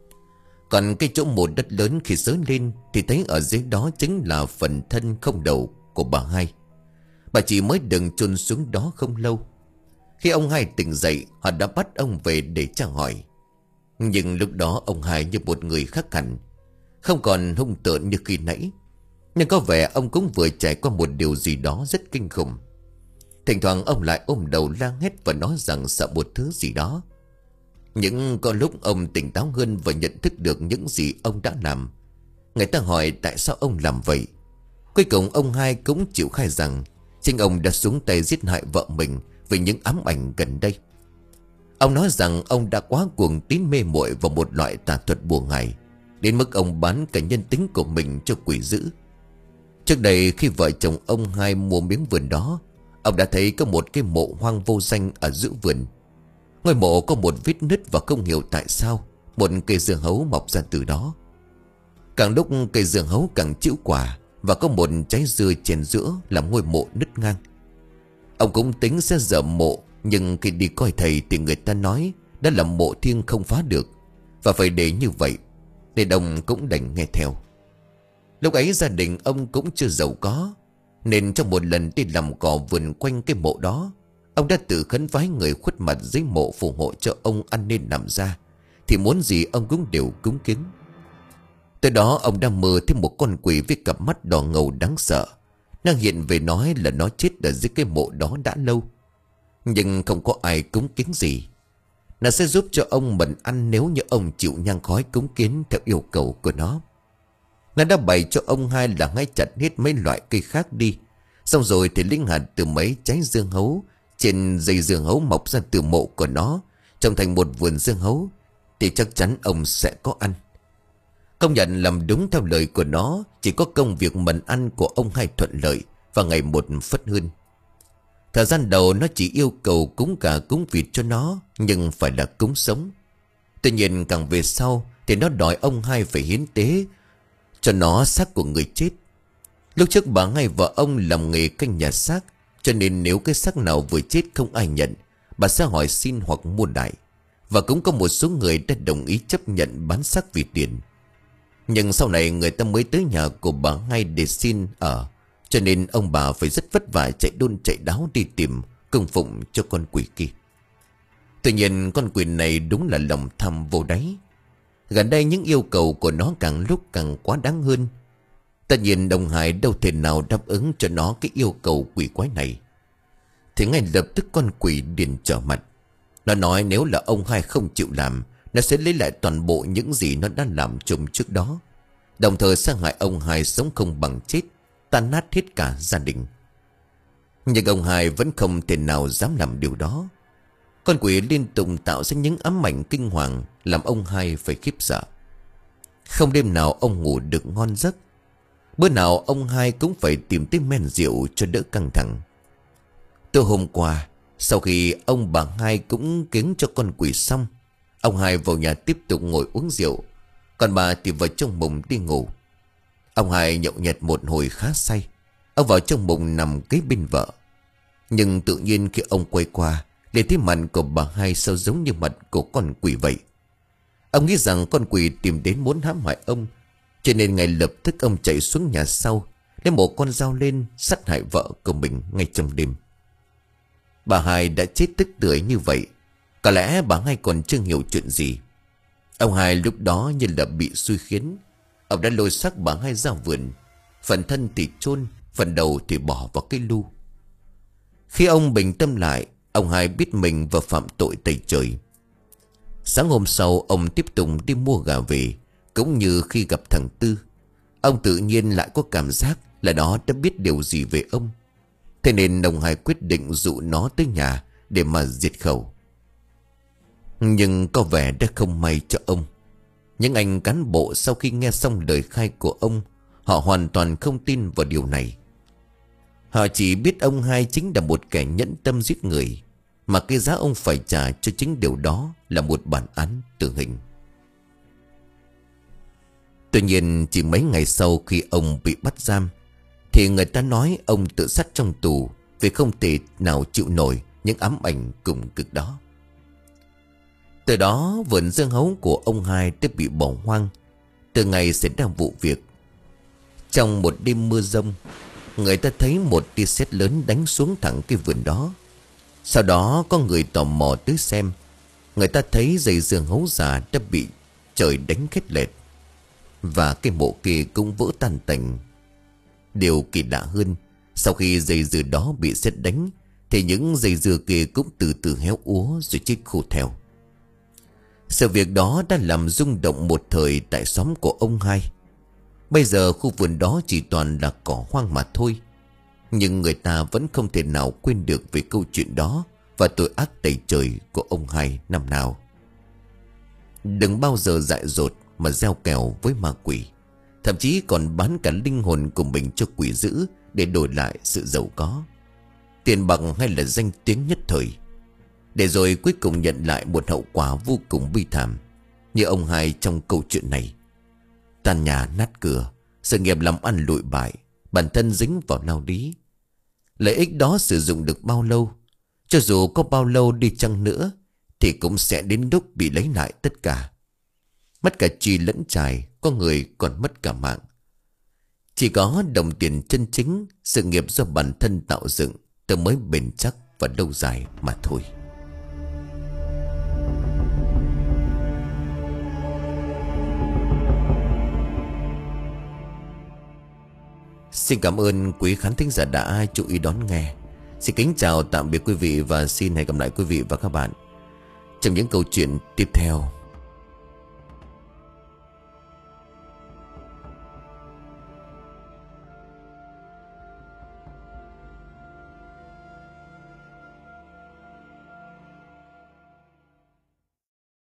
Còn cái chỗ mộ đất lớn khi sới lên thì thấy ở dưới đó chính là phần thân không đầu của bà Hai. Bà chỉ mới đừng chôn xuống đó không lâu. Khi ông Hai tỉnh dậy, họ đã bắt ông về để tra hỏi. Nhưng lúc đó ông Hai như một người khác hẳn, không còn hung tợn như khi nãy. Nhưng có vẻ ông cũng vừa trải qua một điều gì đó rất kinh khủng. Thỉnh thoảng ông lại ôm đầu la hét và nói rằng sợ một thứ gì đó. Nhưng có lúc ông tỉnh táo hơn và nhận thức được những gì ông đã làm. Người ta hỏi tại sao ông làm vậy. Cuối cùng ông Hai cũng chịu khai rằng chính ông đã xuống tay giết hại vợ mình vì những ám ảnh gần đây. Ông nói rằng ông đã quá cuồng tín mê muội vào một loại tà thuật bùa ngải, đến mức ông bán cả nhân tính của mình cho quỷ dữ. Trước đây khi vợ chồng ông Hai mua miếng vườn đó, ông đã thấy có một cái mộ hoang vô danh ở giữa vườn. Ngôi mộ có một vết nứt và không hiểu tại sao một cây dưa hấu mọc ra từ đó. Càng lúc cây dưa hấu càng chĩu quả, và có một trái dưa chèn giữa làm ngôi mộ nứt ngang. Ông cũng tính sẽ dỡ mộ, nhưng khi đi coi thầy thì người ta nói đó là mộ thiêng không phá được, và phải để như vậy, nên ông cũng đành nghe theo. Lúc ấy gia đình ông cũng chưa giàu có, nên trong một lần đi làm cỏ vườn quanh cái mộ đó, ông đã tự khấn vái người khuất mặt dưới mộ phù hộ cho ông ăn nên nằm ra, thì muốn gì ông cũng đều cúng kiến. Từ đó ông đã mơ thấy một con quỷ với cặp mắt đỏ ngầu đáng sợ. Nó hiện về nói là nó chết ở dưới cái mộ đó đã lâu, nhưng không có ai cúng kiến gì. Nó sẽ giúp cho ông mần ăn nếu như ông chịu nhang khói cúng kiến theo yêu cầu của nó. Nó đã bày cho ông hai là hái chặt hết mấy loại cây khác đi. Xong rồi thì linh hạt từ mấy trái dương hấu trên dây dương hấu mọc ra từ mộ của nó, trồng thành một vườn dương hấu, thì chắc chắn ông sẽ có ăn. Công nhận làm đúng theo lời của nó, chỉ có công việc mần ăn của ông hai thuận lợi và ngày một phất hơn. Thời gian đầu nó chỉ yêu cầu cúng gà cúng vịt cho nó, nhưng phải là cúng sống. Tuy nhiên càng về sau thì nó đòi ông hai phải hiến tế cho nó xác của người chết. Lúc trước bà hai vợ ông làm nghề canh nhà xác, cho nên nếu cái xác nào vừa chết không ai nhận, bà sẽ hỏi xin hoặc mua lại. Và cũng có một số người đã đồng ý chấp nhận bán xác vì tiền. Nhưng sau này người ta mới tới nhà của bà hai để xin ở, cho nên ông bà phải rất vất vả chạy đôn chạy đáo đi tìm供phụng cho con quỷ kia. Tuy nhiên con quỷ này đúng là lòng tham vô đáy. Gần đây những yêu cầu của nó càng lúc càng quá đáng hơn. Tất nhiên ông Hải đâu thể nào đáp ứng cho nó cái yêu cầu quỷ quái này. Thì ngay lập tức con quỷ liền trở mặt. Nó nói nếu là ông Hai không chịu làm, nó sẽ lấy lại toàn bộ những gì nó đã làm chung trước đó, đồng thời sát hại ông Hai sống không bằng chết, tan nát hết cả gia đình. Nhưng ông Hai vẫn không thể nào dám làm điều đó. Con quỷ liên tục tạo ra những ám ảnh kinh hoàng, làm ông Hai phải khiếp sợ. Không đêm nào ông ngủ được ngon giấc. Bữa nào ông Hai cũng phải tìm tới men rượu cho đỡ căng thẳng. Từ hôm qua, sau khi ông bà Hai cũng kiếng cho con quỷ xong, ông Hai vào nhà tiếp tục ngồi uống rượu, còn bà thì vào trong mùng đi ngủ. Ông Hai nhậu nhẹt một hồi khá say. Ông vào trong mùng nằm kế bên vợ. Nhưng tự nhiên khi ông quay qua, liền thấy mặt của bà Hai sao giống như mặt của con quỷ vậy. Ông nghĩ rằng con quỷ tìm đến muốn hãm hại ông, cho nên ngay lập tức ông chạy xuống nhà sau, lấy một con dao lên sát hại vợ của mình ngay trong đêm. Bà Hai đã chết tức tưởi như vậy, có lẽ bà Hai còn chưa hiểu chuyện gì. Ông Hai lúc đó như là bị xui khiến. Ông đã lôi xác bà Hai ra vườn, phần thân thì chôn, phần đầu thì bỏ vào cái lu. Khi ông bình tâm lại, ông Hai biết mình vừa phạm tội tày trời. Sáng hôm sau ông tiếp tục đi mua gà về. Cũng như khi gặp thằng Tư, ông tự nhiên lại có cảm giác là nó đã biết điều gì về ông. Thế nên ông Hai quyết định dụ nó tới nhà để mà diệt khẩu. Nhưng có vẻ đã không may cho ông. Những anh cán bộ sau khi nghe xong lời khai của ông, họ hoàn toàn không tin vào điều này. Họ chỉ biết ông Hai chính là một kẻ nhẫn tâm giết người, mà cái giá ông phải trả cho chính điều đó là một bản án tử hình. Tuy nhiên chỉ mấy ngày sau khi ông bị bắt giam, thì người ta nói ông tự sát trong tù vì không thể nào chịu nổi những ám ảnh cùng cực đó. Từ đó vườn dương hấu của ông Hai đã bị bỏ hoang. Từ ngày xảy ra vụ việc, trong một đêm mưa giông, người ta thấy một tia sét lớn đánh xuống thẳng cái vườn đó. Sau đó có người tò mò tới xem. Người ta thấy dây dương hấu già đã bị trời đánh khét lẹt, và cái mộ kia cũng vỡ tan tành. Điều kỳ lạ hơn, sau khi dây dừa đó bị sét đánh, thì những dây dừa kia cũng từ từ héo úa rồi chết khô theo. Sự việc đó đã làm rung động một thời tại xóm của ông Hai. Bây giờ khu vườn đó chỉ toàn là cỏ hoang mà thôi. Nhưng người ta vẫn không thể nào quên được về câu chuyện đó và tội ác tày trời của ông Hai năm nào. Đừng bao giờ dại dột mà gieo kèo với ma quỷ, thậm chí còn bán cả linh hồn của mình cho quỷ dữ để đổi lại sự giàu có, tiền bạc hay là danh tiếng nhất thời, để rồi cuối cùng nhận lại một hậu quả vô cùng bi thảm như ông Hai trong câu chuyện này. Tan nhà nát cửa, sự nghiệp làm ăn lụi bại, bản thân dính vào lao lý. Lợi ích đó sử dụng được bao lâu, cho dù có bao lâu đi chăng nữa, thì cũng sẽ đến lúc bị lấy lại tất cả. Mất cả chi lẫn trải, có người còn mất cả mạng. Chỉ có đồng tiền chân chính, sự nghiệp do bản thân tạo dựng thì mới bền chắc và lâu dài mà thôi. Xin cảm ơn quý khán thính giả đã chú ý đón nghe. Xin kính chào tạm biệt quý vị và xin hẹn gặp lại quý vị và các bạn trong những câu chuyện tiếp theo.